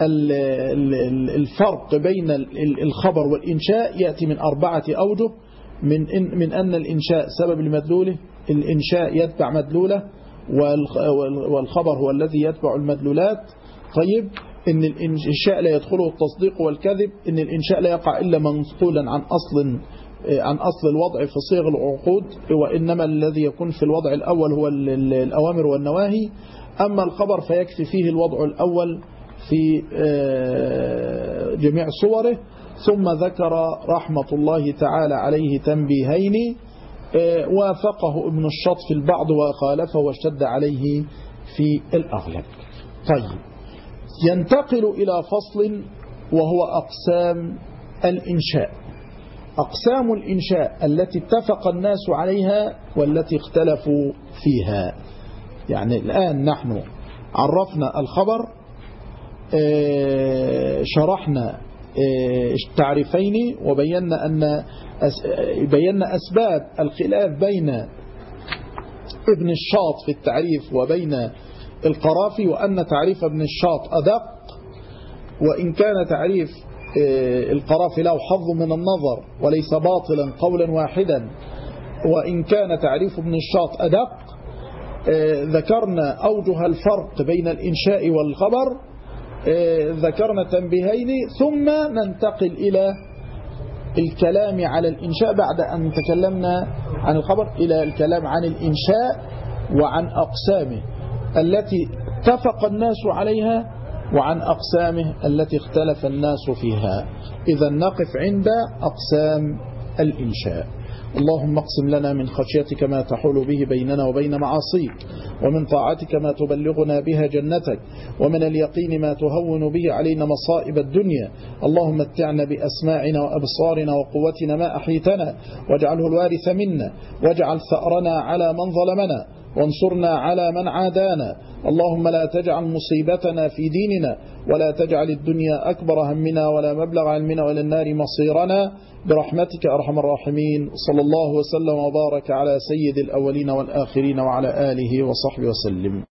الفرق بين الخبر والإنشاء يأتي من 4 أوجه، من أن الإنشاء سبب لمدلوله، الإنشاء يتبع مدلوله، والخبر هو الذي يتبع المدلولات. طيب، إن الإنشاء لا يدخله التصديق والكذب، إن الإنشاء لا يقع إلا منقولا عن أصل الوضع في صيغ العقود، وإنما الذي يكون في الوضع الأول هو الأوامر والنواهي، أما الخبر فيكفي فيه الوضع الأول في جميع صوره. ثم ذكر رحمة الله تعالى عليه تنبيهين وافقه ابن الشاط في البعض وخالفه واشتد عليه في الأغلب. طيب، ينتقل إلى فصل وهو أقسام الإنشاء. أقسام الإنشاء التي اتفق الناس عليها والتي اختلفوا فيها. يعني الآن نحن عرفنا الخبر، شرحنا التعريفين، وبينا بينا أسباب الخلاف بين ابن الشاط في التعريف وبين القرافي، وأن تعريف ابن الشاط أدق، وإن كان تعريف القرافي له حظ من النظر وليس باطلا قولا واحدا، وإن كان تعريف ابن الشاط أدق. ذكرنا أوجه الفرق بين الإنشاء والخبر، ذكرنا تنبيهين، ثم ننتقل إلى الكلام على الإنشاء بعد أن تكلمنا عن الخبر، إلى الكلام عن الإنشاء وعن أقسامه التي اتفق الناس عليها وعن أقسامه التي اختلف الناس فيها. إذا نقف عند أقسام الإنشاء. اللهم اقسم لنا من خشيتك ما تحول به بيننا وبين معاصيك، ومن طاعتك ما تبلغنا بها جنتك، ومن اليقين ما تهون به علينا مصائب الدنيا. اللهم متعنا بأسماعنا وأبصارنا وقوتنا ما أحيتنا، واجعله الوارث منا، واجعل ثأرنا على من ظلمنا، وانصرنا على من عادانا. اللهم لا تجعل مصيبتنا في ديننا، ولا تجعل الدنيا أكبر همنا ولا مبلغ علمنا وإلى النار مصيرنا، برحمتك أرحم الراحمين. صلى الله وسلم وبارك على سيد الأولين والآخرين وعلى آله وصحبه وسلم.